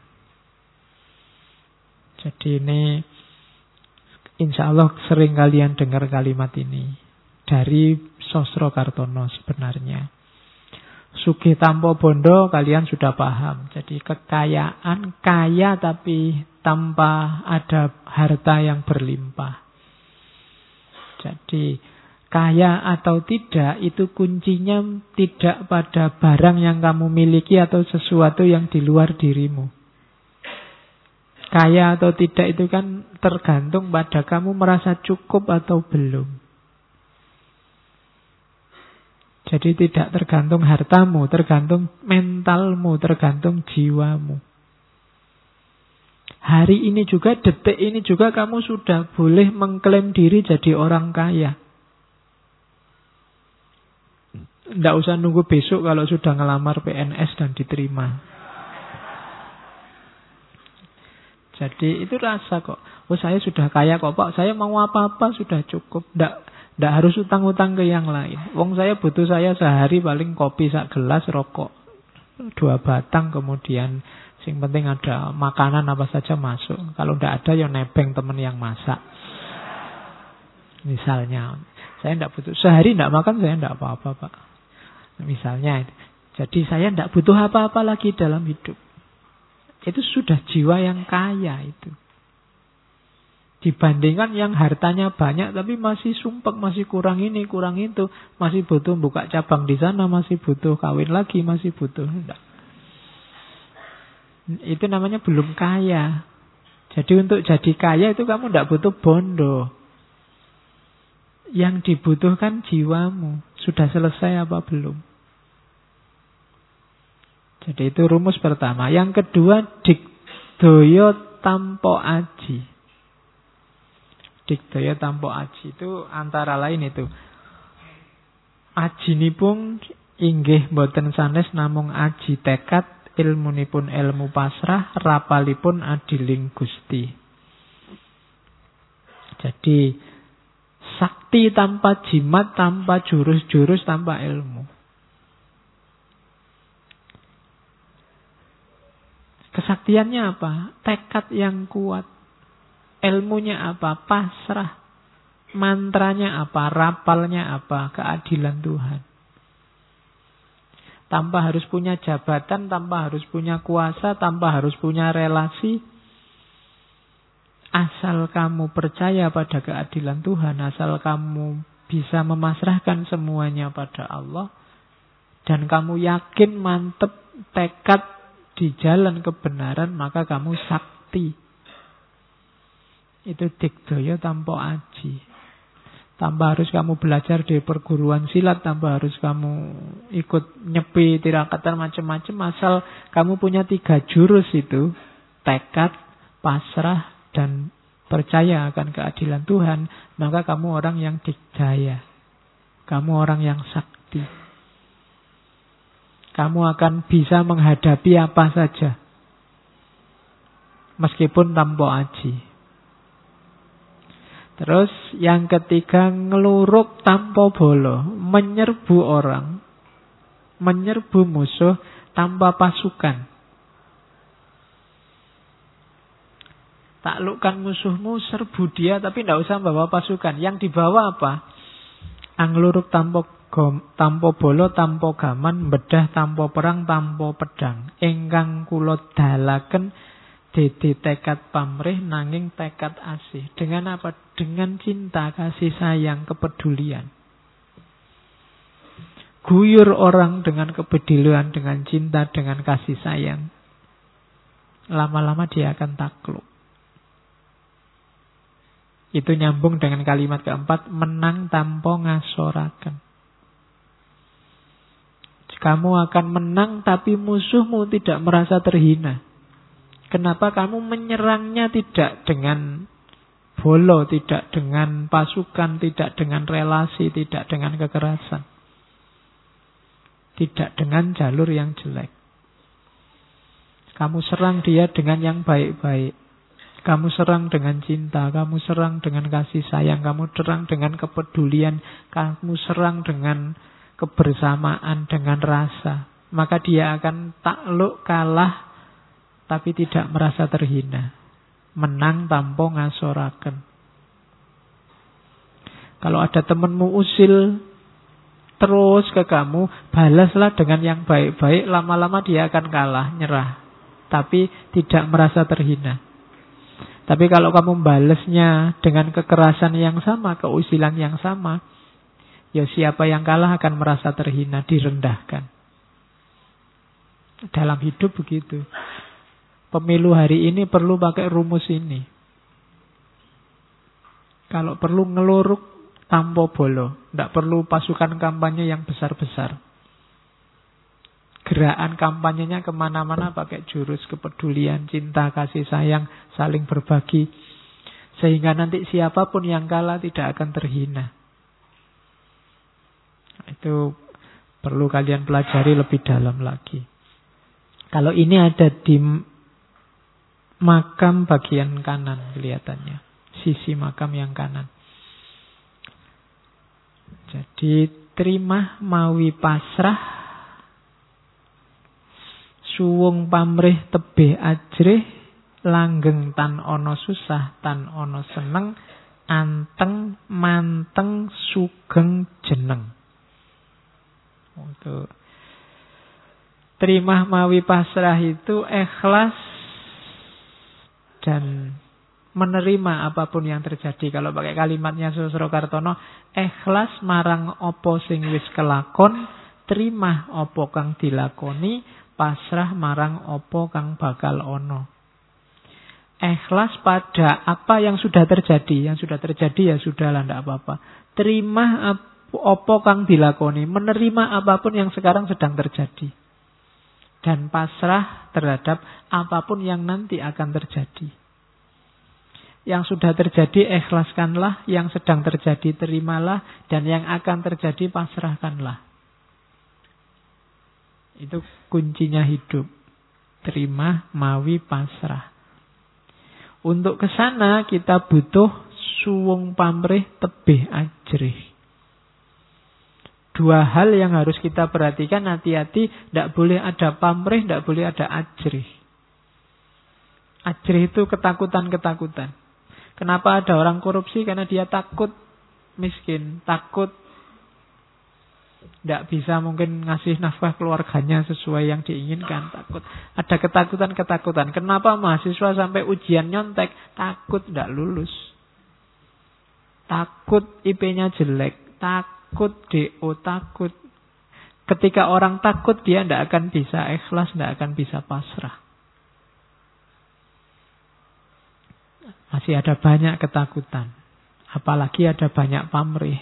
Jadi ini insya Allah sering kalian dengar kalimat ini dari Sosrokartono sebenarnya. Sugih tampo bondo kalian sudah paham. Jadi kekayaan, kaya tapi tanpa ada harta yang berlimpah. Jadi kaya atau tidak itu kuncinya tidak pada barang yang kamu miliki atau sesuatu yang di luar dirimu. Kaya atau tidak itu kan tergantung pada kamu merasa cukup atau belum. Jadi tidak tergantung hartamu, tergantung mentalmu, tergantung jiwamu. Hari ini juga, detik ini juga kamu sudah boleh mengklaim diri jadi orang kaya. Tidak usah nunggu besok kalau sudah ngelamar P N S dan diterima. Jadi itu rasa kok. Oh saya sudah kaya kok Pak. Saya mau apa-apa sudah cukup. Tidak tidak harus utang-utang ke yang lain. Wong saya butuh saya sehari paling kopi sak gelas, rokok dua batang, kemudian sing penting ada makanan apa saja masuk. Kalau tidak ada ya nebeng teman yang masak. Misalnya saya tidak butuh sehari tidak makan, saya tidak apa-apa Pak. Misalnya. Jadi saya tidak butuh apa-apa lagi dalam hidup. Itu sudah jiwa yang kaya itu. Dibandingkan yang hartanya banyak tapi masih sumpek, masih kurang ini, kurang itu. Masih butuh buka cabang di sana, masih butuh kawin lagi, masih butuh. Enggak. Itu namanya belum kaya. Jadi untuk jadi kaya itu kamu tidak butuh bondo. Yang dibutuhkan jiwamu. Sudah selesai apa belum? Jadi itu rumus pertama. Yang kedua, digdaya tampo aji. Digdaya tampo aji itu antara lain itu. Ajinipun inggih boten sanes namung aji tekad, ilmunipun ilmu pasrah, rapalipun adiling Gusti. Jadi sakti tanpa jimat, tanpa jurus-jurus, tanpa ilmu. Kesaktiannya apa? Tekad yang kuat. Ilmunya apa? Pasrah. Mantranya apa? Rapalnya apa? Keadilan Tuhan. Tanpa harus punya jabatan, tanpa harus punya kuasa, tanpa harus punya relasi. Asal kamu percaya pada keadilan Tuhan, asal kamu bisa memasrahkan semuanya pada Allah, dan kamu yakin, mantep, tekad di jalan kebenaran, maka kamu sakti. Itu digdaya tanpa aji. Tanpa harus kamu belajar di perguruan silat, tanpa harus kamu ikut nyepi tirakatan macam-macam, asal kamu punya tiga jurus itu, tekad, pasrah, dan percaya akan keadilan Tuhan, maka kamu orang yang digdaya. Kamu orang yang sakti. Kamu akan bisa menghadapi apa saja, meskipun tanpa aji. Terus yang ketiga, ngeluruk tanpa bolo, menyerbu orang, menyerbu musuh tanpa pasukan. Taklukkan musuhmu, serbu dia, tapi tidak usah bawa pasukan. Yang dibawa apa? Angluruk tanpa gom, tanpa bolo, tanpa gaman, bedah tanpa perang, tanpa pedang. Engkang kula dalaken dede tekad pamrih nanging tekad asih. Dengan apa? Dengan cinta, kasih sayang, kepedulian. Guyur orang dengan kepedulian, dengan cinta, dengan kasih sayang. Lama-lama dia akan takluk. Itu nyambung dengan kalimat keempat, menang tanpa ngasoraken. Kamu akan menang tapi musuhmu tidak merasa terhina. Kenapa? Kamu menyerangnya tidak dengan bolo, tidak dengan pasukan, tidak dengan relasi, tidak dengan kekerasan. Tidak dengan jalur yang jelek. Kamu serang dia dengan yang baik-baik. Kamu serang dengan cinta, kamu serang dengan kasih sayang, kamu serang dengan kepedulian, kamu serang dengan kebersamaan, dengan rasa. Maka dia akan takluk, kalah, tapi tidak merasa terhina. Menang tanpa ngasoraken. Kalau ada temanmu usil terus ke kamu, balaslah dengan yang baik-baik. Lama-lama dia akan kalah, nyerah, tapi tidak merasa terhina. Tapi kalau kamu balasnya dengan kekerasan yang sama, keusilan yang sama, ya siapa yang kalah akan merasa terhina, direndahkan. Dalam hidup begitu. Pemilu hari ini perlu pakai rumus ini. Kalau perlu ngeluruk tanpa bolo. Tidak perlu pasukan kampanye yang besar-besar. Gerakan kampanyenya kemana-mana pakai jurus kepedulian, cinta, kasih sayang, saling berbagi. Sehingga nanti siapapun yang kalah tidak akan terhina. Itu perlu kalian pelajari lebih dalam lagi. Kalau ini ada di makam bagian kanan kelihatannya. Sisi makam yang kanan. Jadi terima mawi pasrah, suwung pamrih tebih ajrih, langgeng tan ono susah, tan ono seneng, anteng manteng sugeng jeneng. Untuk terima mawi pasrah itu ikhlas dan menerima apapun yang terjadi. Kalau pakai kalimatnya Susro Kartono, ikhlas marang opo sing wis kelakon, terima opo kang dilakoni, pasrah marang opo kang bakal ono. Ikhlas pada apa yang sudah terjadi. Yang sudah terjadi ya sudahlah, tidak apa-apa. Terima opo kang dilakoni, menerima apapun yang sekarang sedang terjadi. Dan pasrah terhadap apapun yang nanti akan terjadi. Yang sudah terjadi ikhlaskanlah, yang sedang terjadi terimalah, dan yang akan terjadi pasrahkanlah. Itu kuncinya hidup. Terima, mawi, pasrah. Untuk ke sana kita butuh suwung pamrih tebih ajrih. Dua hal yang harus kita perhatikan, hati-hati, tidak boleh ada pamrih, tidak boleh ada ajrih. Ajrih itu ketakutan-ketakutan. Kenapa ada orang korupsi? Karena dia takut miskin, takut tidak bisa mungkin ngasih nafkah keluarganya sesuai yang diinginkan, takut. Ada ketakutan-ketakutan. Kenapa mahasiswa sampai ujian nyontek? Takut tidak lulus. Takut I P-nya jelek, takut D O, takut. Ketika orang takut, dia tidak akan bisa ikhlas, tidak akan bisa pasrah. Masih ada banyak ketakutan. Apalagi ada banyak pamrih.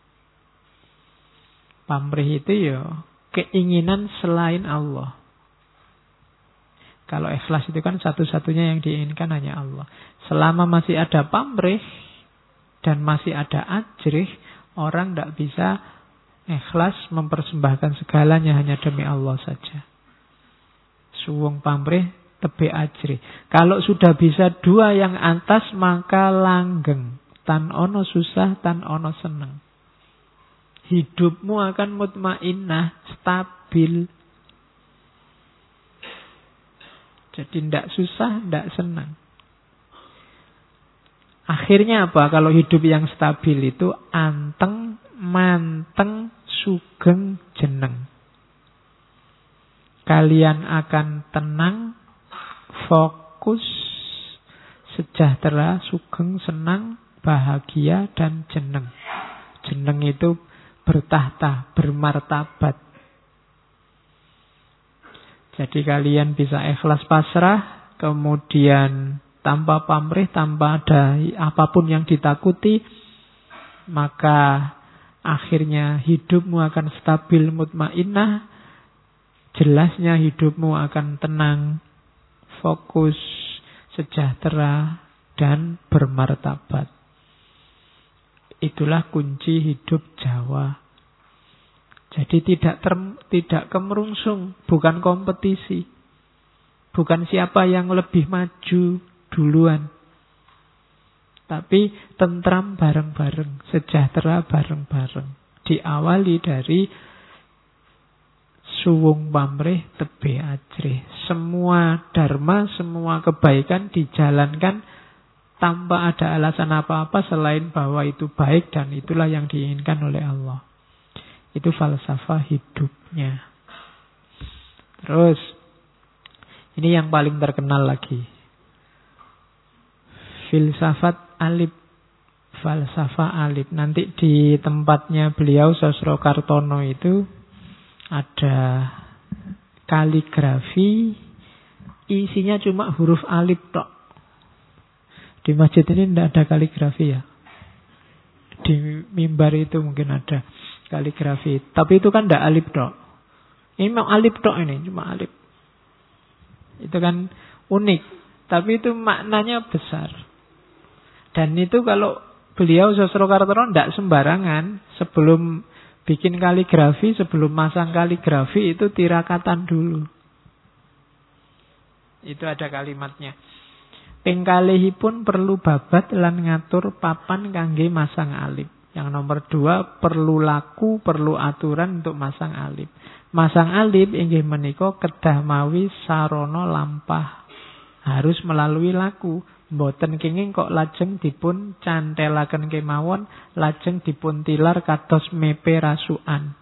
Pamrih itu ya keinginan selain Allah. Kalau ikhlas itu kan satu-satunya yang diinginkan hanya Allah. Selama masih ada pamrih dan masih ada ajrih, orang tidak bisa ikhlas mempersembahkan segalanya hanya demi Allah saja. Suwung pamrih tebe ajrih. Kalau sudah bisa dua yang atas, maka langgeng. Tan ono susah, tan ono seneng. Hidupmu akan mutmainnah, stabil. Jadi tidak susah, tidak senang. Akhirnya apa? Kalau hidup yang stabil itu anteng, manteng, sugeng, jeneng. Kalian akan tenang, fokus, sejahtera, sugeng, senang, bahagia, dan jeneng. Jeneng itu bertahta, bermartabat. Jadi kalian bisa ikhlas pasrah, kemudian tanpa pamrih, tanpa ada apapun yang ditakuti, maka akhirnya hidupmu akan stabil, mutmainnah, jelasnya hidupmu akan tenang, fokus, sejahtera, dan bermartabat. Itulah kunci hidup Jawa. Jadi tidak ter, tidak kemerungsung, bukan kompetisi. Bukan siapa yang lebih maju duluan. Tapi tentram bareng-bareng, sejahtera bareng-bareng. Diawali dari suwung pamrih tebe ajrih. Semua dharma, semua kebaikan dijalankan tanpa ada alasan apa-apa selain bahwa itu baik dan itulah yang diinginkan oleh Allah. Itu falsafah hidupnya. Terus, ini yang paling terkenal lagi. Filsafat Alif. Falsafah Alif. Nanti di tempatnya beliau, Sosrokartono itu, ada kaligrafi. Isinya cuma huruf alif tok. Di masjid ini tidak ada kaligrafi ya. Di mimbar itu mungkin ada kaligrafi. Tapi itu kan tidak alif tok. Ini memang alif tok ini, cuma alif. Itu kan unik. Tapi itu maknanya besar. Dan itu kalau beliau Sosrokartono tidak sembarangan. Sebelum bikin kaligrafi, sebelum masang kaligrafi itu tirakatan dulu. Itu ada kalimatnya. Pengkalihipun perlu babat lan ngatur papan kangge masang alif. Yang nomor dua, perlu laku, perlu aturan untuk masang alif. Masang alif inggih menika kedah mawi sarana lampah. Harus melalui laku. Mboten kenging kok lajeng dipun cantelaken kemawon, lajeng dipun tilar kados mepe rasukan.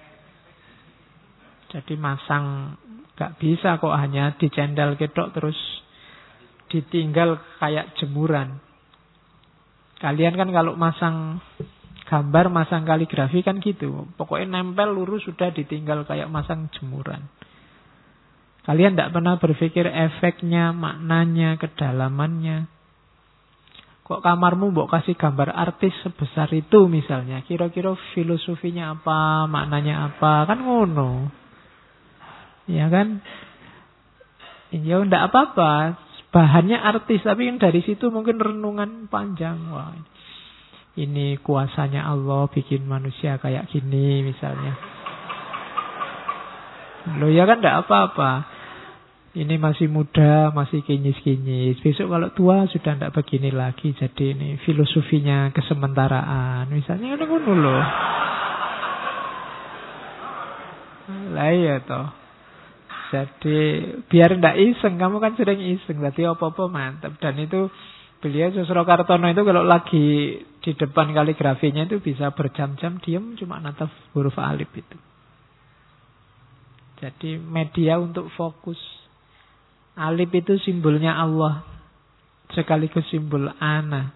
Jadi masang gak bisa kok hanya dicendel ketok terus ditinggal kayak jemuran. Kalian kan kalau masang gambar, masang kaligrafi kan gitu. Pokoknya nempel lurus sudah ditinggal kayak masang jemuran. Kalian tidak pernah berpikir efeknya, maknanya, kedalamannya. Kok kamarmu mbok kasih gambar artis sebesar itu misalnya. Kira-kira filosofinya apa, maknanya apa. Kan ngono. Ya kan? Ya tidak apa-apa. Bahannya artis, tapi yang dari situ mungkin renungan panjang. Wah, ini kuasanya Allah bikin manusia kayak gini misalnya. Loh ya kan tidak apa-apa. Ini masih muda, masih kinyis-kinyis. Besok kalau tua sudah tidak begini lagi. Jadi ini filosofinya kesementaraan. Misalnya ada ngono loh. Lah iya toh. Jadi biar tidak iseng. Kamu kan sering iseng. Jadi apa-apa mantap. Dan itu beliau Sosrokartono itu kalau lagi di depan kaligrafinya itu bisa berjam-jam diam cuma natap huruf alif itu. Jadi media untuk fokus. Alif itu simbolnya Allah. Sekaligus simbol ana.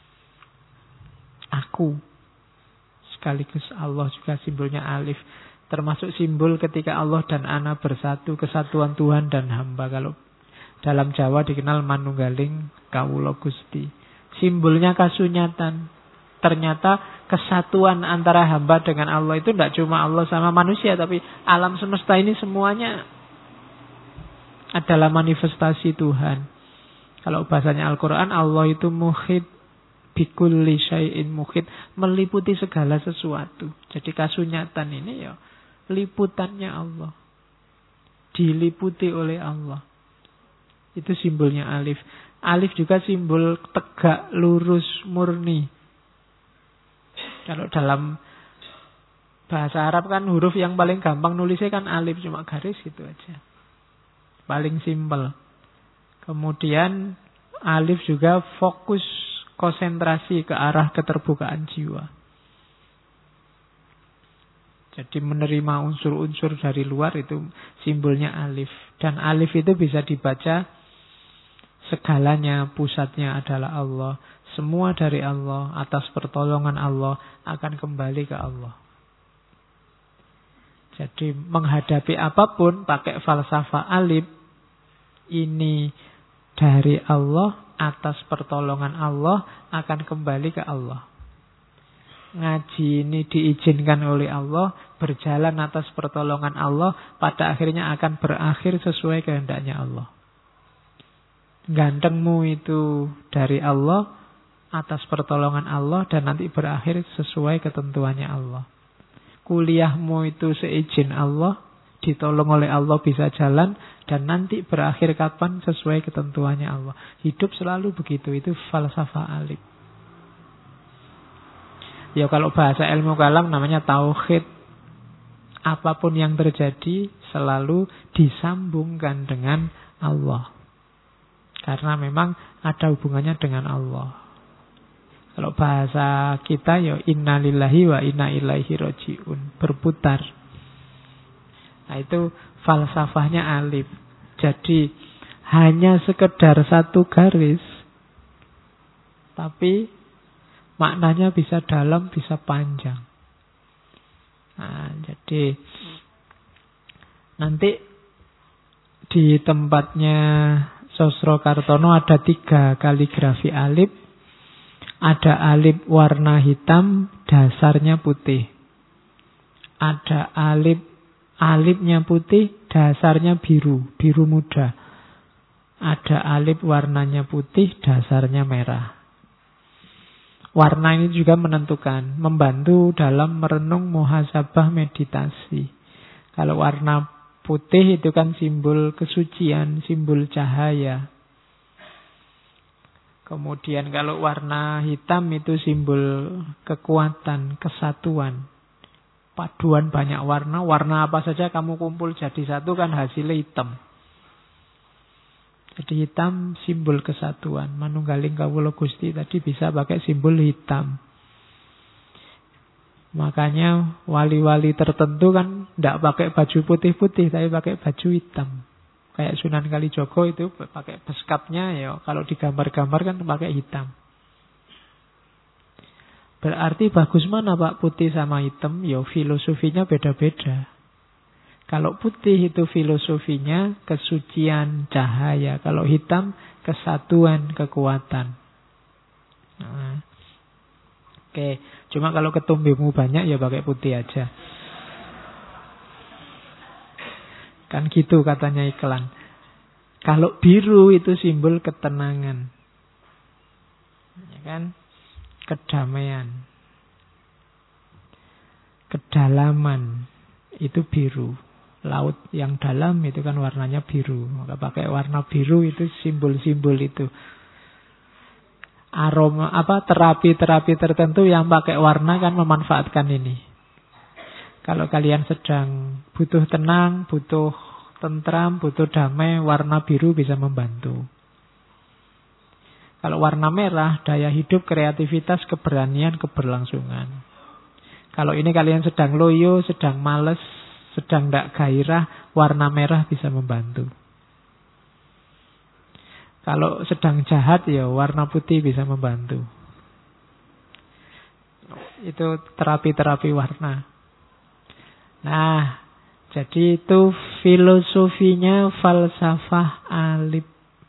Aku. Sekaligus Allah juga simbolnya alif. Termasuk simbol ketika Allah dan Ana bersatu, kesatuan Tuhan dan hamba. Kalau dalam Jawa dikenal manunggaling kawula Gusti. Simbolnya kasunyatan. Ternyata kesatuan antara hamba dengan Allah itu tidak cuma Allah sama manusia, tapi alam semesta ini semuanya adalah manifestasi Tuhan. Kalau bahasanya Al-Quran, Allah itu muhit bikulli syai'in muhit, meliputi segala sesuatu. Jadi kasunyatan ini ya liputannya Allah, diliputi oleh Allah. Itu simbolnya alif. Alif juga simbol tegak, lurus, murni. Kalau dalam bahasa Arab kan huruf yang paling gampang nulisnya kan alif, cuma garis gitu aja. Paling simpel. Kemudian alif juga fokus konsentrasi ke arah keterbukaan jiwa. Jadi menerima unsur-unsur dari luar itu simbolnya alif. Dan alif itu bisa dibaca segalanya, pusatnya adalah Allah. Semua dari Allah, atas pertolongan Allah akan kembali ke Allah. Jadi menghadapi apapun pakai falsafah alif, ini dari Allah, atas pertolongan Allah akan kembali ke Allah. Ngaji ini diizinkan oleh Allah, berjalan atas pertolongan Allah, pada akhirnya akan berakhir sesuai kehendaknya Allah. Gantengmu itu dari Allah, atas pertolongan Allah, dan nanti berakhir sesuai ketentuannya Allah. Kuliahmu itu seizin Allah, ditolong oleh Allah bisa jalan, dan nanti berakhir kapan sesuai ketentuannya Allah. Hidup selalu begitu, itu falsafah alif. Ya kalau bahasa ilmu kalam namanya tauhid. Apapun yang terjadi selalu disambungkan dengan Allah. Karena memang ada hubungannya dengan Allah. Kalau bahasa kita ya inna lillahi wa inna ilaihi raji'un, berputar. Nah itu falsafahnya alif. Jadi hanya sekedar satu garis, tapi maknanya bisa dalam, bisa panjang. Nah, jadi nanti di tempatnya Sosro Kartono ada tiga kaligrafi alif. Ada alif warna hitam, dasarnya putih. Ada alif, alifnya putih, dasarnya biru, biru muda. Ada alif warnanya putih, dasarnya merah. Warna ini juga menentukan, membantu dalam merenung muhasabah meditasi. Kalau warna putih itu kan simbol kesucian, simbol cahaya. Kemudian kalau warna hitam itu simbol kekuatan, kesatuan. Paduan banyak warna, warna apa saja kamu kumpul jadi satu kan hasilnya hitam. Jadi hitam simbol kesatuan. Manunggaling kawula Gusti tadi bisa pakai simbol hitam. Makanya wali-wali tertentu kan tidak pakai baju putih-putih, tapi pakai baju hitam. Kayak Sunan Kalijogo itu pakai beskapnya ya, kalau digambar-gambar kan pakai hitam. Berarti bagus mana Pak putih sama hitam? Ya filosofinya beda-beda. Kalau putih itu filosofinya kesucian, cahaya. Kalau hitam kesatuan, kekuatan. Nah. Oke, cuma kalau ketumbimu banyak ya pakai putih aja. Kan gitu katanya iklan. Kalau biru itu simbol ketenangan. Ya kan? Kedamaian. Kedalaman. Itu biru. Laut yang dalam itu kan warnanya biru. Maka pakai warna biru itu simbol-simbol itu. Aroma apa terapi-terapi tertentu yang pakai warna kan memanfaatkan ini. Kalau kalian sedang butuh tenang, butuh tentram, butuh damai, warna biru bisa membantu. Kalau warna merah, daya hidup, kreativitas, keberanian, keberlangsungan. Kalau ini kalian sedang loyo, sedang males, sedang tidak gairah, warna merah bisa membantu. Kalau sedang jahat ya warna putih bisa membantu. Itu terapi-terapi warna. Nah, jadi itu filosofinya falsafah alif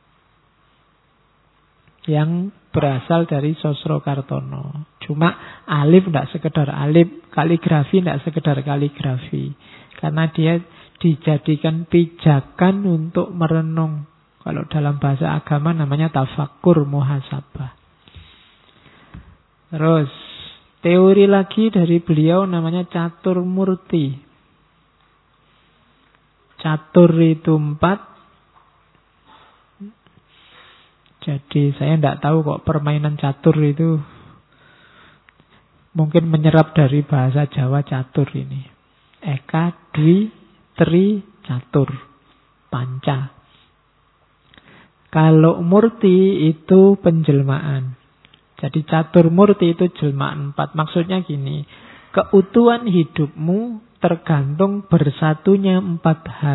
yang berasal dari Sosrokartono. Cuma alif tidak sekedar alif, kaligrafi tidak sekedar kaligrafi. Karena dia dijadikan pijakan untuk merenung. Kalau dalam bahasa agama namanya tafakkur muhasabah. Terus, teori lagi dari beliau namanya catur murti. Catur itu empat. Jadi saya tidak tahu kok permainan catur itu mungkin menyerap dari bahasa Jawa catur ini. Eka, dwi, tri, catur, panca. Kalau murti itu penjelmaan. Jadi catur murti itu jelmaan empat. Maksudnya gini, keutuhan hidupmu tergantung bersatunya empat hal.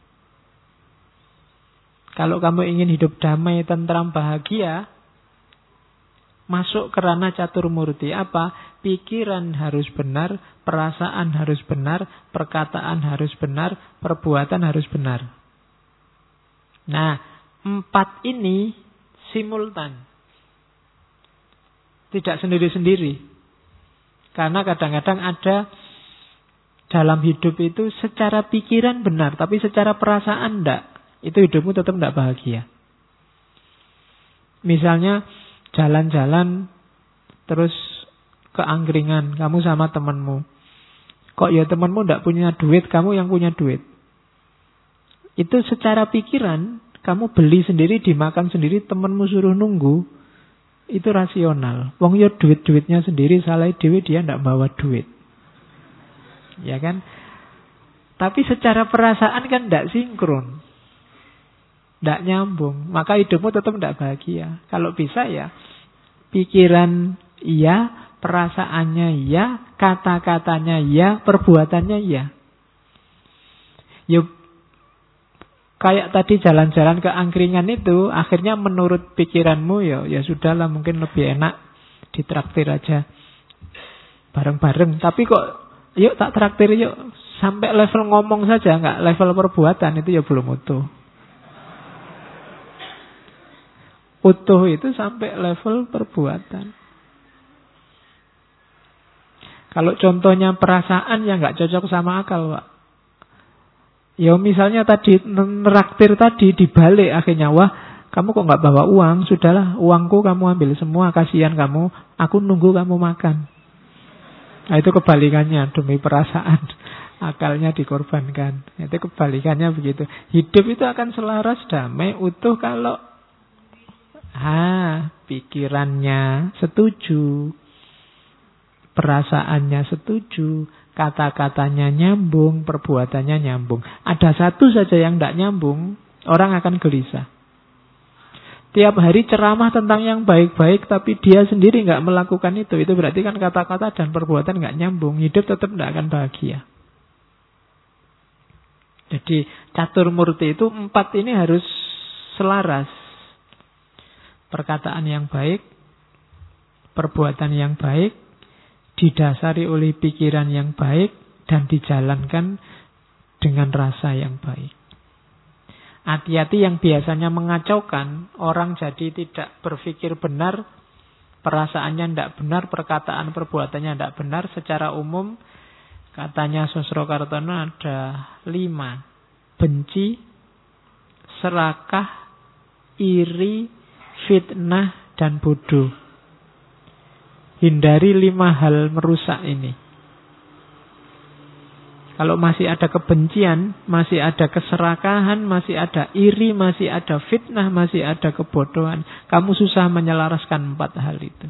Kalau kamu ingin hidup damai, tentram, bahagia, masuk ke ranah catur murti. Apa? Pikiran harus benar, perasaan harus benar, perkataan harus benar, perbuatan harus benar. Nah, empat ini simultan. Tidak sendiri-sendiri. Karena kadang-kadang ada dalam hidup itu secara pikiran benar, tapi secara perasaan enggak. Itu hidupmu tetap tidak bahagia. Misalnya jalan-jalan terus ke angkringan, kamu sama temanmu. Kok ya temanmu tidak punya duit, kamu yang punya duit. Itu secara pikiran, kamu beli sendiri, dimakan sendiri, temanmu suruh nunggu. Itu rasional. Wong ya duit-duitnya sendiri, salah dewe dia tidak bawa duit. Ya kan? Tapi secara perasaan kan tidak sinkron. Tidak nyambung. Maka hidupmu tetap tidak bahagia. Kalau bisa ya, pikiran iya, perasaannya iya, kata-katanya iya, perbuatannya iya. Yuk, kayak tadi jalan-jalan ke angkringan itu, akhirnya menurut pikiranmu ya, ya sudahlah mungkin lebih enak ditraktir aja bareng-bareng. Tapi kok, yuk tak traktir yuk, sampai level ngomong saja, nggak level perbuatan, itu ya belum utuh. Utuh itu sampai level perbuatan. Kalau contohnya perasaan yang nggak cocok sama akal, Pak. Ya misalnya tadi neraktir tadi dibalik akhirnya, wah kamu kok nggak bawa uang? Sudahlah, uangku kamu ambil semua, kasihan kamu. Aku nunggu kamu makan. Nah, itu kebalikannya demi perasaan. Akalnya dikorbankan. Itu kebalikannya begitu. Hidup itu akan selaras, damai, utuh kalau Ah, pikirannya setuju, perasaannya setuju, kata-katanya nyambung, perbuatannya nyambung. Ada satu saja yang tidak nyambung, orang akan gelisah. Tiap hari ceramah tentang yang baik-baik, tapi dia sendiri nggak melakukan itu. Itu berarti kan kata-kata dan perbuatan nggak nyambung. Hidup tetap tidak akan bahagia. Jadi catur murti itu empat ini harus selaras. Perkataan yang baik, perbuatan yang baik, didasari oleh pikiran yang baik, dan dijalankan dengan rasa yang baik. Hati-hati yang biasanya mengacaukan, orang jadi tidak berpikir benar, perasaannya tidak benar, perkataan perbuatannya tidak benar. Secara umum, katanya Sosrokartono ada lima. Benci, serakah, iri, fitnah, dan bodoh. Hindari lima hal merusak ini. Kalau masih ada kebencian, masih ada keserakahan, masih ada iri, masih ada fitnah, masih ada kebodohan, kamu susah menyelaraskan empat hal itu.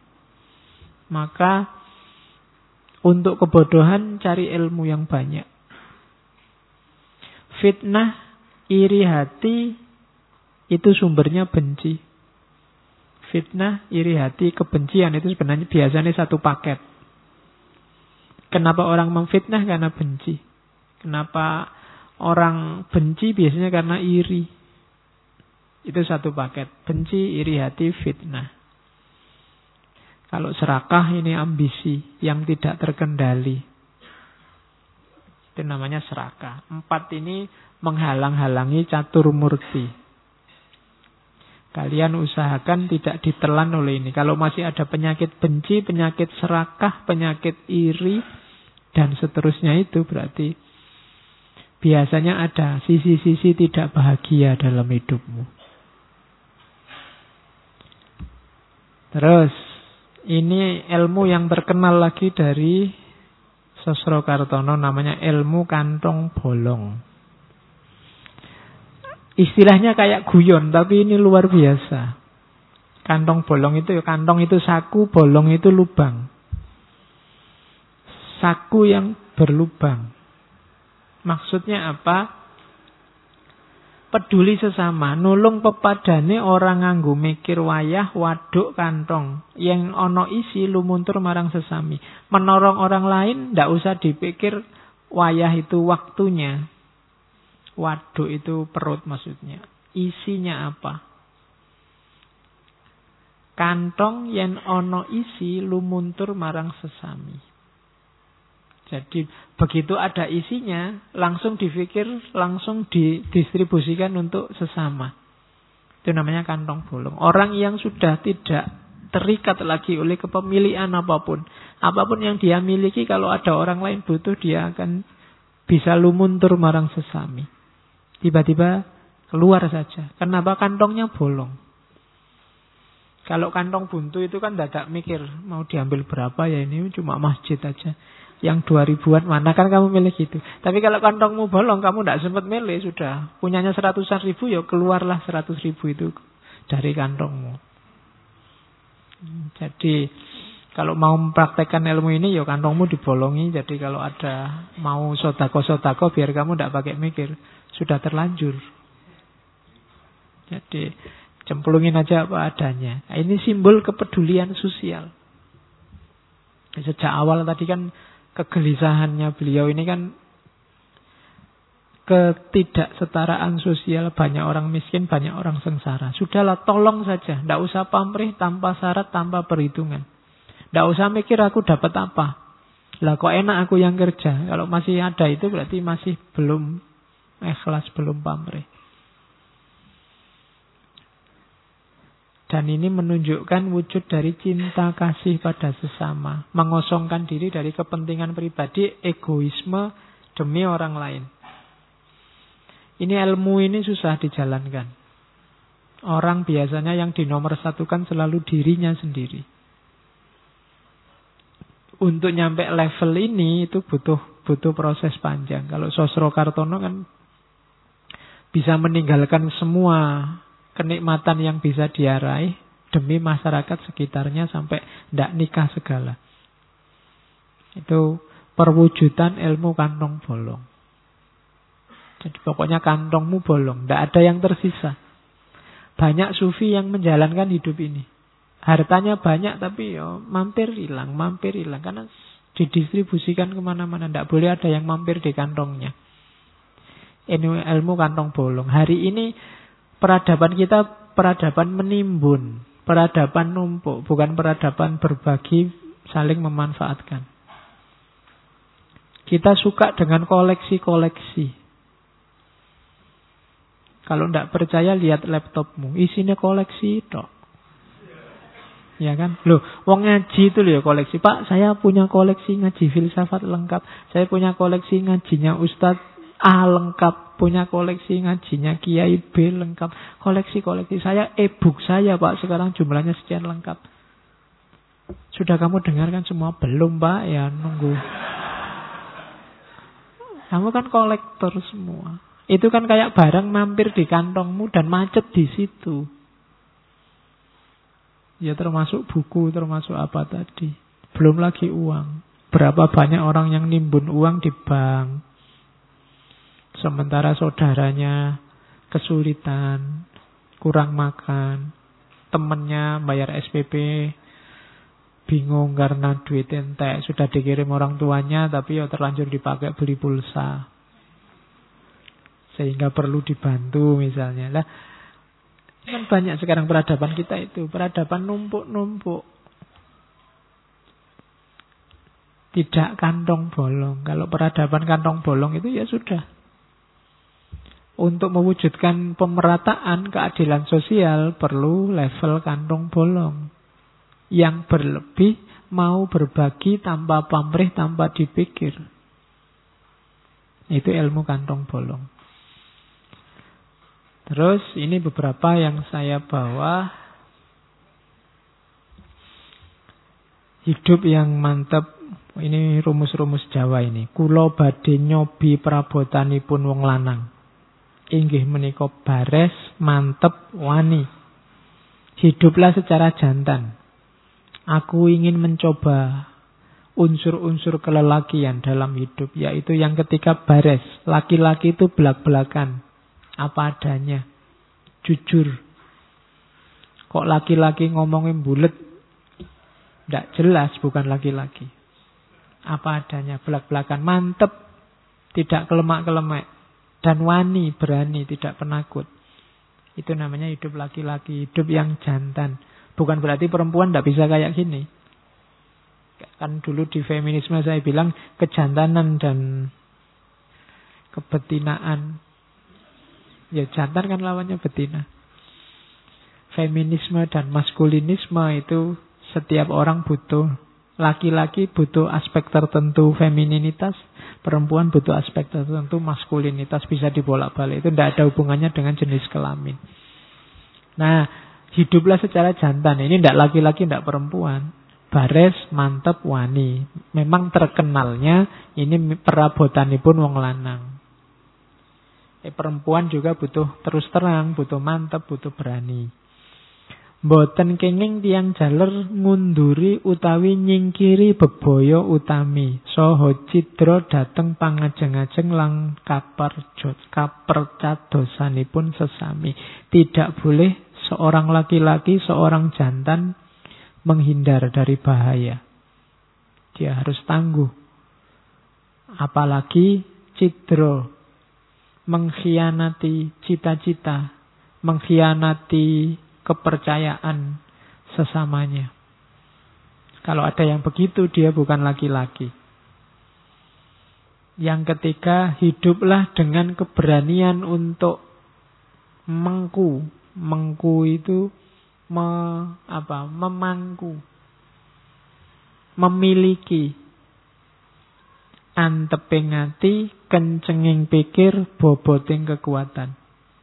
Maka untuk kebodohan cari ilmu yang banyak. Fitnah, iri hati, itu sumbernya benci. Fitnah, iri hati, kebencian itu sebenarnya biasanya satu paket. Kenapa orang memfitnah? Karena benci. Kenapa orang benci? Biasanya karena iri. Itu satu paket. Benci, iri hati, fitnah. Kalau serakah ini ambisi yang tidak terkendali. Itu namanya serakah. Empat ini menghalang-halangi catur murti. Kalian usahakan tidak ditelan oleh ini. Kalau masih ada penyakit benci, penyakit serakah, penyakit iri, dan seterusnya, itu berarti biasanya ada sisi-sisi tidak bahagia dalam hidupmu. Terus, ini ilmu yang terkenal lagi dari Sosrokartono, namanya ilmu kantong bolong. Istilahnya kayak guyon, tapi ini luar biasa. Kantong bolong itu, kantong itu saku, bolong itu lubang. Saku yang berlubang. Maksudnya apa? Peduli sesama, nulung pepadane orang nganggo mikir wayah waduk kantong. Yang ono isi lumuntur marang sesami. Menolong orang lain ndak usah dipikir wayah itu waktunya. Waduk itu perut maksudnya. Isinya apa? Kantong yang ono isi lumuntur marang sesami. Jadi begitu ada isinya, langsung dipikir, langsung didistribusikan untuk sesama. Itu namanya kantong bolong. Orang yang sudah tidak terikat lagi oleh kepemilikan apapun. Apapun yang dia miliki, kalau ada orang lain butuh, dia akan bisa lumuntur marang sesami. Tiba-tiba keluar saja. Kenapa? Kantongnya bolong. Kalau kantong buntu itu kan dadak mikir, mau diambil berapa ya, ini cuma masjid aja. Yang dua ribuan mana kan kamu milih gitu. Tapi kalau kantongmu bolong, kamu tidak sempat milih, sudah punyanya seratusan ribu, ya keluarlah seratus ribu itu dari kantongmu. Jadi kalau mau mempraktekkan ilmu ini, ya kantongmu dibolongi. Jadi kalau ada mau sodako-sodako, biar kamu tidak pakai mikir, sudah terlanjur. Jadi cemplungin aja apa adanya. Nah, ini simbol kepedulian sosial. Sejak awal tadi kan kegelisahannya beliau ini kan ketidaksetaraan sosial, banyak orang miskin, banyak orang sengsara. Sudahlah, tolong saja, tidak usah pamrih, tanpa syarat, tanpa perhitungan. Tidak usah mikir aku dapat apa. Lah kok enak aku yang kerja. Kalau masih ada itu berarti masih belum ikhlas, belum pamrih. Dan ini menunjukkan wujud dari cinta kasih pada sesama. Mengosongkan diri dari kepentingan pribadi, egoisme demi orang lain. Ini ilmu ini susah dijalankan. Orang biasanya yang dinomorsatukan selalu dirinya sendiri. Untuk nyampe level ini itu butuh butuh proses panjang. Kalau Sosrokartono kan bisa meninggalkan semua kenikmatan yang bisa dia raih demi masyarakat sekitarnya sampai tidak nikah segala. Itu perwujudan ilmu kantong bolong. Jadi pokoknya kantongmu bolong, tidak ada yang tersisa. Banyak sufi yang menjalankan hidup ini. Hartanya banyak tapi ya mampir hilang, mampir hilang. Karena didistribusikan kemana-mana. Tidak boleh ada yang mampir di kantongnya. Ini ilmu kantong bolong. Hari ini peradaban kita peradaban menimbun, peradaban numpuk, bukan peradaban berbagi, saling memanfaatkan. Kita suka dengan koleksi-koleksi. Kalau tidak percaya, lihat laptopmu, isinya koleksi tok. Ya kan? Loh, wong ngaji itu loh koleksi. Pak, saya punya koleksi ngaji filsafat lengkap. Saya punya koleksi ngajinya Ustadz A lengkap, punya koleksi ngajinya Kiai B lengkap, koleksi-koleksi saya, e-book saya Pak sekarang jumlahnya sekian lengkap. Sudah kamu dengarkan semua? Belum Pak, ya nunggu. Kamu kan kolektor semua. Itu kan kayak barang mampir di kantongmu dan macet di situ. Ya termasuk buku, termasuk apa tadi. Belum lagi uang. Berapa banyak orang yang nimbun uang di bank. Sementara saudaranya kesulitan, kurang makan, temennya bayar S P P, bingung karena duit entek, sudah dikirim orang tuanya tapi ya terlanjur dipakai beli pulsa. Sehingga perlu dibantu misalnya. Lah, kan banyak sekarang peradaban kita itu, peradaban numpuk-numpuk. Tidak kantong bolong. Kalau peradaban kantong bolong itu ya sudah. Untuk mewujudkan pemerataan keadilan sosial perlu level kantong bolong. Yang berlebih mau berbagi tanpa pamrih, tanpa dipikir. Itu ilmu kantong bolong. Terus ini beberapa yang saya bawa. Hidup yang mantap. Ini rumus-rumus Jawa ini. Kula badhe nyobi prabotanipun wong lanang. Inggih menika bares, mantep, wani. Hiduplah secara jantan. Aku ingin mencoba unsur-unsur kelelakian dalam hidup. Yaitu yang ketika bares. Laki-laki itu belak-belakan. Apa adanya. Jujur. Kok laki-laki ngomongin bulet? Tidak jelas, bukan laki-laki. Apa adanya, belak-belakan, mantep, tidak kelemak-kelemek, dan wani, berani, tidak penakut. Itu namanya hidup laki-laki, hidup yang jantan. Bukan berarti perempuan tidak bisa kayak gini. Kan dulu di feminisme saya bilang kejantanan dan kebetinaan. Ya jantan kan lawannya betina. Feminisme dan maskulinisme itu setiap orang butuh. Laki-laki butuh aspek tertentu femininitas, perempuan butuh aspek tertentu maskulinitas, bisa dibolak-balik. Itu tidak ada hubungannya dengan jenis kelamin. Nah, hiduplah secara jantan. Ini tidak laki-laki, tidak perempuan. Bares, mantep, wani. Memang terkenalnya ini perabotanipun wong lanang. Eh, perempuan juga butuh terus terang, butuh mantep, butuh berani. Mboten kenging tiyang jaler ngunduri utawi nyingkiri bebaya utami. Saha cidra dhateng pangajeng-ajeng lang kaperjot kapercadosanipun sesami. Tidak boleh seorang laki-laki, seorang jantan menghindar dari bahaya. Dia harus tangguh. Apalagi cidra, mengkhianati cita-cita, mengkhianati kepercayaan sesamanya. Kalau ada yang begitu, dia bukan laki-laki. Yang ketiga, hiduplah dengan keberanian untuk mengku. Mengku itu me, apa, memangku, memiliki. Anteping ati, kencenging pikir, boboting kekuatan.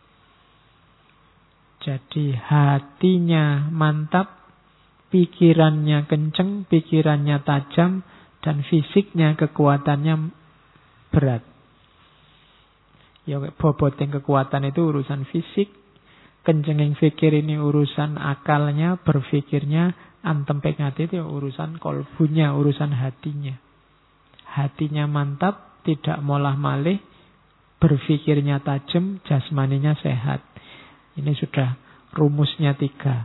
Jadi hatinya mantap, pikirannya kenceng, pikirannya tajam, dan fisiknya kekuatannya berat. Ya, boboting kekuatan itu urusan fisik, kencenging pikir ini urusan akalnya, berfikirnya, antemping hati itu urusan kolbunya, urusan hatinya. Hatinya mantap, tidak molah malih, berfikirnya tajam, jasmaninya sehat. Ini sudah rumusnya tiga.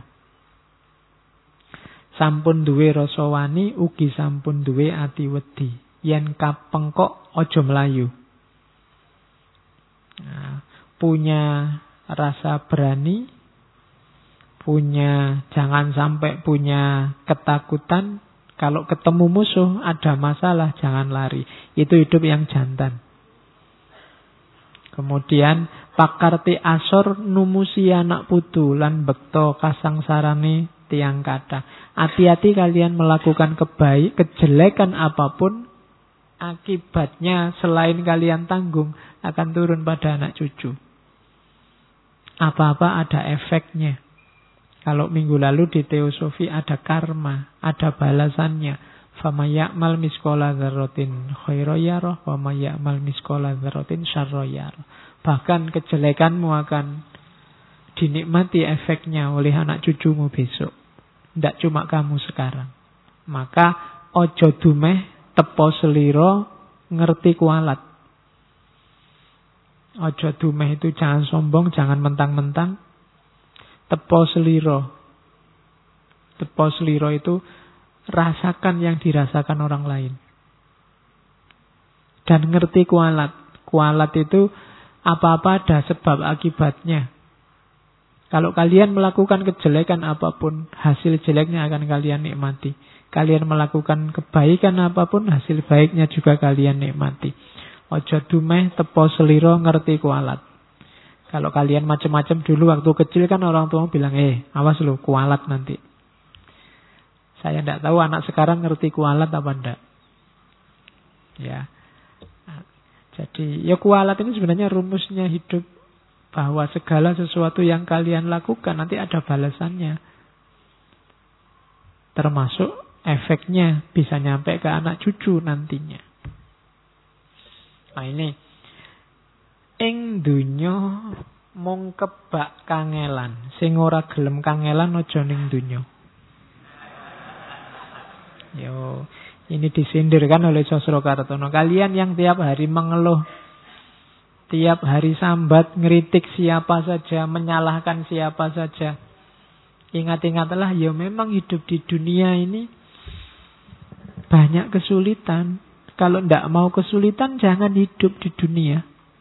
Sampun duwe rasa wani, ugi sampun duwe ati wedi. Yen kapengkok aja mlayu. Nah, punya rasa berani, punya jangan sampai punya ketakutan. Kalau ketemu musuh ada masalah, jangan lari. Itu hidup yang jantan. Kemudian pakarti asor numusi anak putu lan bekto kasangsarane tiang kata. Hati-hati kalian melakukan kebaik, kejelekan apapun, akibatnya selain kalian tanggung akan turun pada anak cucu. Apa-apa ada efeknya. Kalau minggu lalu di teosofi ada karma, ada balasannya. Fama ya'mal miskola dzarratin khairan yarah wa may ya'mal miskola dzarratin syarran yarah. Bahkan kejelekanmu akan dinikmati efeknya oleh anak cucumu besok. Tidak cuma kamu sekarang. Maka ojo dumeh tepo seliro ngerti kualat. Ojo dumeh itu jangan sombong, jangan mentang-mentang. Tepo seliro. Tepo seliro itu rasakan yang dirasakan orang lain. Dan ngerti kualat. Kualat itu apa-apa ada sebab akibatnya. Kalau kalian melakukan kejelekan apapun, hasil jeleknya akan kalian nikmati. Kalian melakukan kebaikan apapun, hasil baiknya juga kalian nikmati. Ojo dumeh tepo seliro ngerti kualat. Kalau kalian macam-macam dulu waktu kecil kan orang tua bilang, eh awas lu kualat nanti. Saya tidak tahu anak sekarang ngerti kualat apa enggak. Ya. Jadi ya kualat ini sebenarnya rumusnya hidup. Bahwa segala sesuatu yang kalian lakukan nanti ada balasannya. Termasuk efeknya bisa nyampe ke anak cucu nantinya. Nah ini. Ing dunya mung kebak kangelan. Sing ora gelem kangelan aja ning dunya. Yo, ini disindirkan oleh Sosrokartono. Kalian yang tiap hari mengeluh, tiap hari sambat, ngeritik siapa saja, menyalahkan siapa saja. Ingat-ingatlah, ya memang hidup di dunia ini banyak kesulitan. Kalau tidak mau kesulitan, jangan hidup di dunia.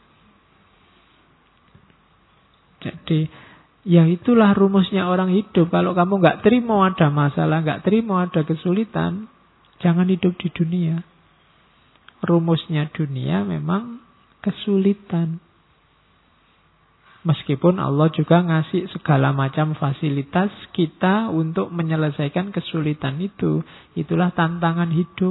Jadi, ya itulah rumusnya orang hidup. Kalau kamu nggak terima ada masalah, nggak terima ada kesulitan, jangan hidup di dunia. Rumusnya dunia memang kesulitan. Meskipun Allah juga ngasih segala macam fasilitas kita untuk menyelesaikan kesulitan itu. Itulah tantangan hidup.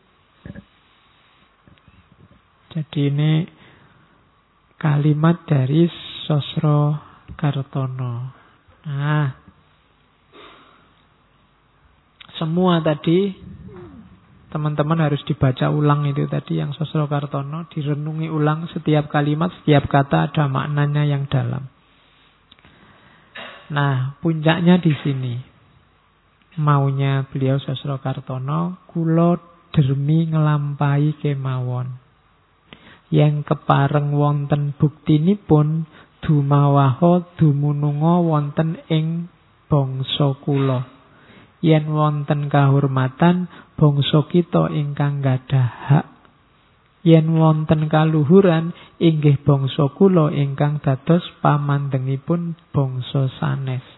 Jadi ini kalimat dari Sosrokartono. Nah, semua tadi teman-teman harus dibaca ulang itu tadi yang Sosrokartono, direnungi ulang setiap kalimat, setiap kata ada maknanya yang dalam. Nah, puncaknya di sini. Maunya beliau Sosrokartono, kula dermi nglampahi kemawon. Yang kepareng wonten buktinipun dumawaha dumununga wonten ing bangsa kula. Yen wonten kahormatan bangsa kita ingkang gadah hak. Yen wonten kaluhuran inggih bangsa kula ingkang dados pamandhengipun bangsa sanes.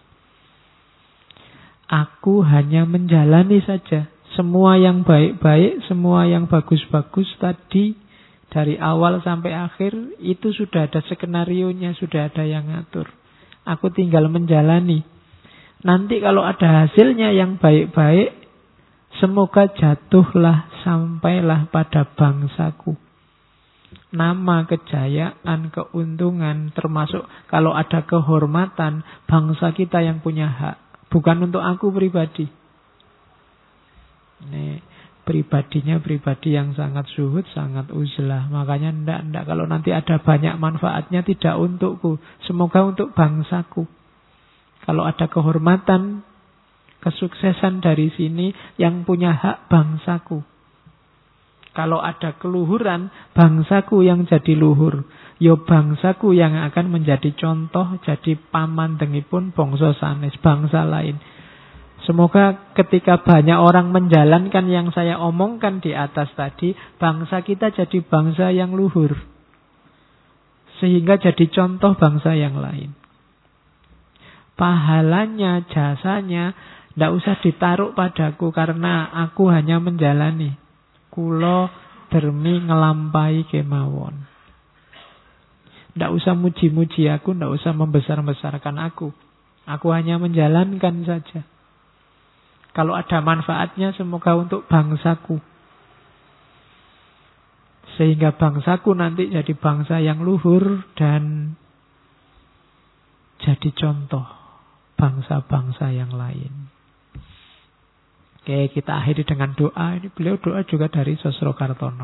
Aku hanya menjalani saja semua yang baik-baik, semua yang bagus-bagus tadi. Dari awal sampai akhir itu sudah ada skenarionya, sudah ada yang ngatur. Aku tinggal menjalani. Nanti kalau ada hasilnya yang baik-baik, semoga jatuhlah sampailah pada bangsaku. Nama, kejayaan, keuntungan, termasuk kalau ada kehormatan, bangsa kita yang punya hak. Bukan untuk aku pribadi. Ini pribadinya pribadi yang sangat zuhud, sangat uzlah. Makanya ndak ndak kalau nanti ada banyak manfaatnya tidak untukku, semoga untuk bangsaku. Kalau ada kehormatan, kesuksesan dari sini yang punya hak bangsaku. Kalau ada keluhuran, bangsaku yang jadi luhur. Yo bangsaku yang akan menjadi contoh, jadi pamandhengipun bangsa sanes, bangsa lain. Semoga ketika banyak orang menjalankan yang saya omongkan di atas tadi, bangsa kita jadi bangsa yang luhur. Sehingga jadi contoh bangsa yang lain. Pahalanya, jasanya, tidak usah ditaruh padaku karena aku hanya menjalani. Kulo dermi ngelampai kemawon. Tidak usah muji-muji aku, tidak usah membesar-besarkan aku. Aku hanya menjalankan saja. Kalau ada manfaatnya semoga untuk bangsaku. Sehingga bangsaku nanti jadi bangsa yang luhur dan jadi contoh bangsa-bangsa yang lain. Oke, kita akhiri dengan doa. Ini beliau doa juga dari Sosrokartono.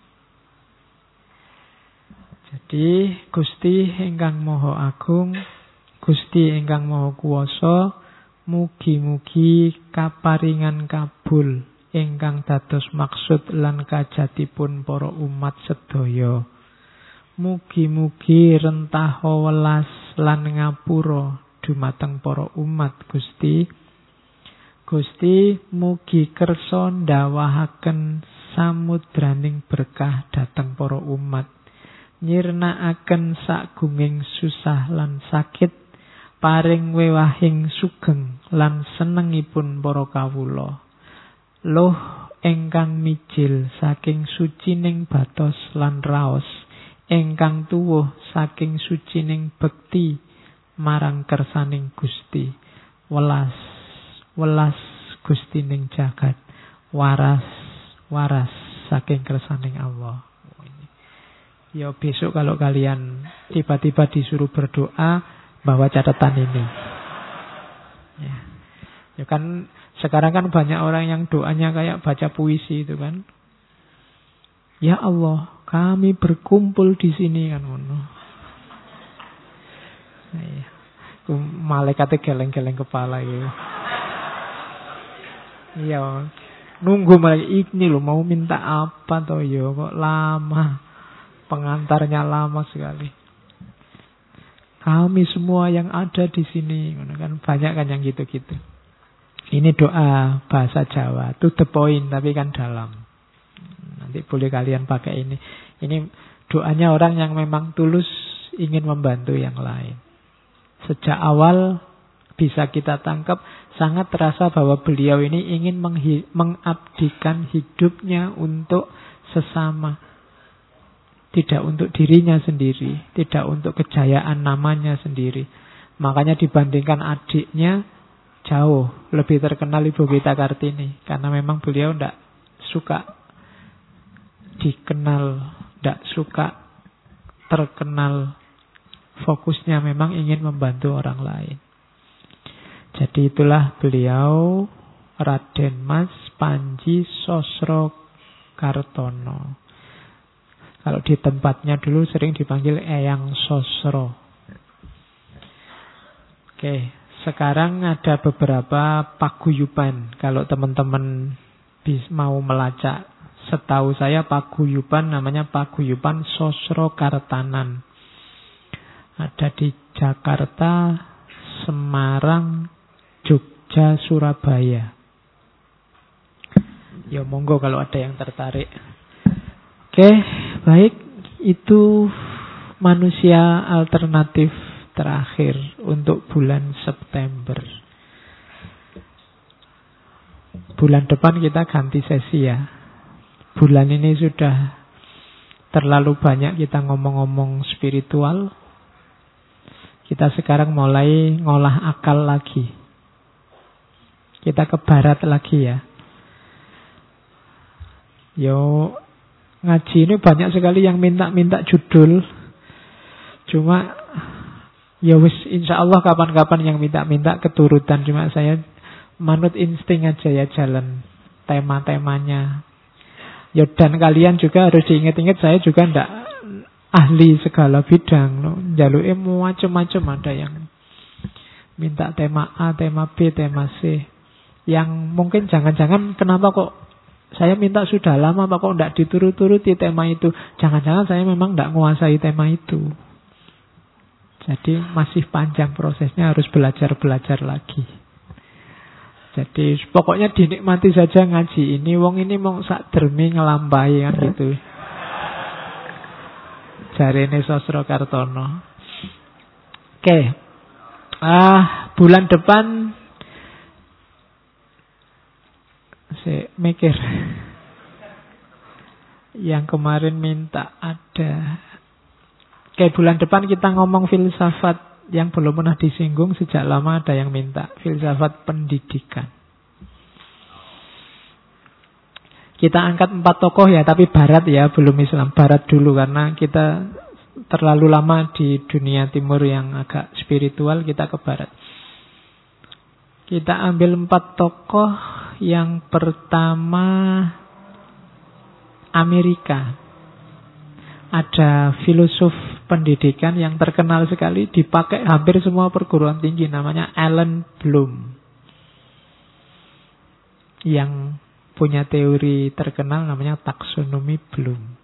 Jadi Gusti ingkang Maha Agung, Gusti ingkang Maha Kuwasa, mugi-mugi kaparingan kabul ingkang dados maksud lan kajatipun para umat sedaya. Mugi-mugi rentah welas lan ngapura dumateng para umat Gusti. Gusti mugi kersa ndawahaken samudraning berkah dhateng para umat. Nyirnakaken sagunging susah lan sakit, paring wewahing sugeng lan senengipun para kawula. Loh ingkang mijil saking sucining batos lan raos, ingkang tuwuh saking sucining bekti marang kersaning Gusti. Welas welas Gustining jagat, waras waras saking kersaning Allah. Ya besok kalau kalian tiba-tiba disuruh berdoa, bawa catatan ini. Ya. Ya kan sekarang kan banyak orang yang doanya kayak baca puisi itu kan. Ya Allah, kami berkumpul di sini kan ngono. Iya. Malaikatnya geleng-geleng kepala gitu. Iya. Nunggu malaikat ini loh mau minta apa toh yo kok lama. Pengantarnya lama sekali. Kami semua yang ada di sini kan banyak kan yang gitu-gitu. Ini doa bahasa Jawa, to the point tapi kan dalam. Nanti boleh kalian pakai ini. Ini doanya orang yang memang tulus ingin membantu yang lain. Sejak awal bisa kita tangkap sangat terasa bahwa beliau ini ingin menghi- mengabdikan hidupnya untuk sesama. Tidak untuk dirinya sendiri, tidak untuk kejayaan namanya sendiri. Makanya dibandingkan adiknya jauh lebih terkenal Ibu Gita Kartini. Karena memang beliau tidak suka dikenal, tidak suka terkenal. Fokusnya memang ingin membantu orang lain. Jadi itulah beliau, Raden Mas Panji Sosro Kartono. Kalau di tempatnya dulu sering dipanggil Eyang Sosro. Oke, sekarang ada beberapa paguyuban. Kalau teman-teman mau melacak, setahu saya paguyuban namanya paguyuban Sosro Kartanan. Ada di Jakarta, Semarang, Jogja, Surabaya. Ya monggo kalau ada yang tertarik. Oke, baik. Itu manusia alternatif terakhir untuk bulan September. Bulan depan kita ganti sesi ya. Bulan ini sudah terlalu banyak kita ngomong-ngomong spiritual. Kita sekarang mulai ngolah akal lagi. Kita ke barat lagi ya. Yo, ngaji ini banyak sekali yang minta-minta judul. Cuma ya wis insya Allah kapan-kapan yang minta-minta keturutan. Cuma saya manut insting aja ya jalan tema-temanya. Ya dan kalian juga harus diingat-ingat saya juga ndak ahli segala bidang. No. Jaluke macam-macam, ada yang minta tema A, tema B, tema C. Yang mungkin jangan-jangan kenapa kok saya minta sudah lama Pak kok tidak diturut-turuti tema itu. Jangan-jangan saya memang tidak menguasai tema itu. Jadi masih panjang prosesnya, harus belajar-belajar lagi. Jadi pokoknya dinikmati saja ngaji ini. Wong ini mau sak dermi ngelampahi kan gitu. Jarene Sosro Kartono. Oke. Ah, bulan depan saya mikir. Yang kemarin minta ada. Kayak bulan depan kita ngomong filsafat yang belum pernah disinggung sejak lama, ada yang minta. Filsafat pendidikan. Kita angkat empat tokoh ya, tapi barat ya, belum Islam. Barat dulu karena kita terlalu lama di dunia timur yang agak spiritual, kita ke barat. Kita ambil empat tokoh. Yang pertama Amerika. Ada filosof pendidikan yang terkenal sekali, dipakai hampir semua perguruan tinggi, namanya Alan Bloom. Yang punya teori terkenal namanya taksonomi Bloom.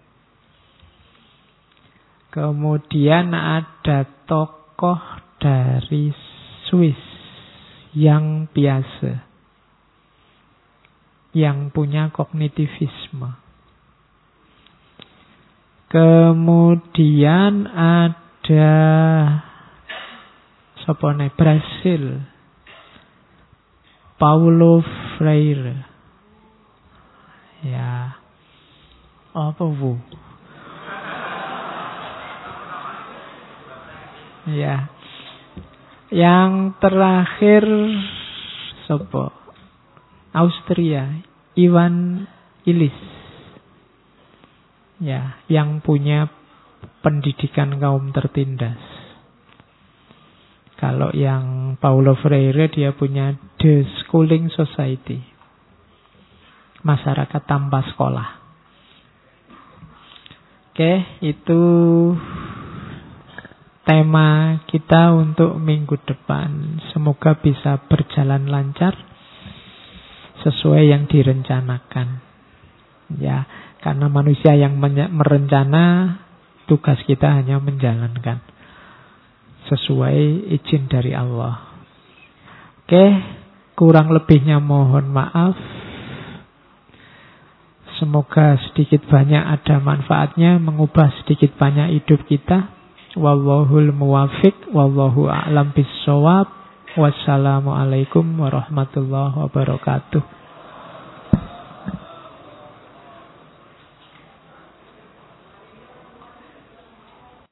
Kemudian ada tokoh dari Swiss yang biasa, yang punya kognitivisme. Kemudian ada Sopone Brasil. Paulo Freire. Ya. Apa bu? Ya. Yang terakhir sopo? Austria, Iwan Illis. Ya, yang punya pendidikan kaum tertindas. Kalau yang Paulo Freire dia punya The Schooling Society. Masyarakat tanpa sekolah. Oke, itu tema kita untuk minggu depan. Semoga bisa berjalan lancar sesuai yang direncanakan. Ya, karena manusia yang merencana, tugas kita hanya menjalankan sesuai izin dari Allah. Oke, kurang lebihnya mohon maaf. Semoga sedikit banyak ada manfaatnya, mengubah sedikit banyak hidup kita. Wallahul muwafiq, wallahu a'lam bissawab. Wassalamualaikum warahmatullahi wabarakatuh.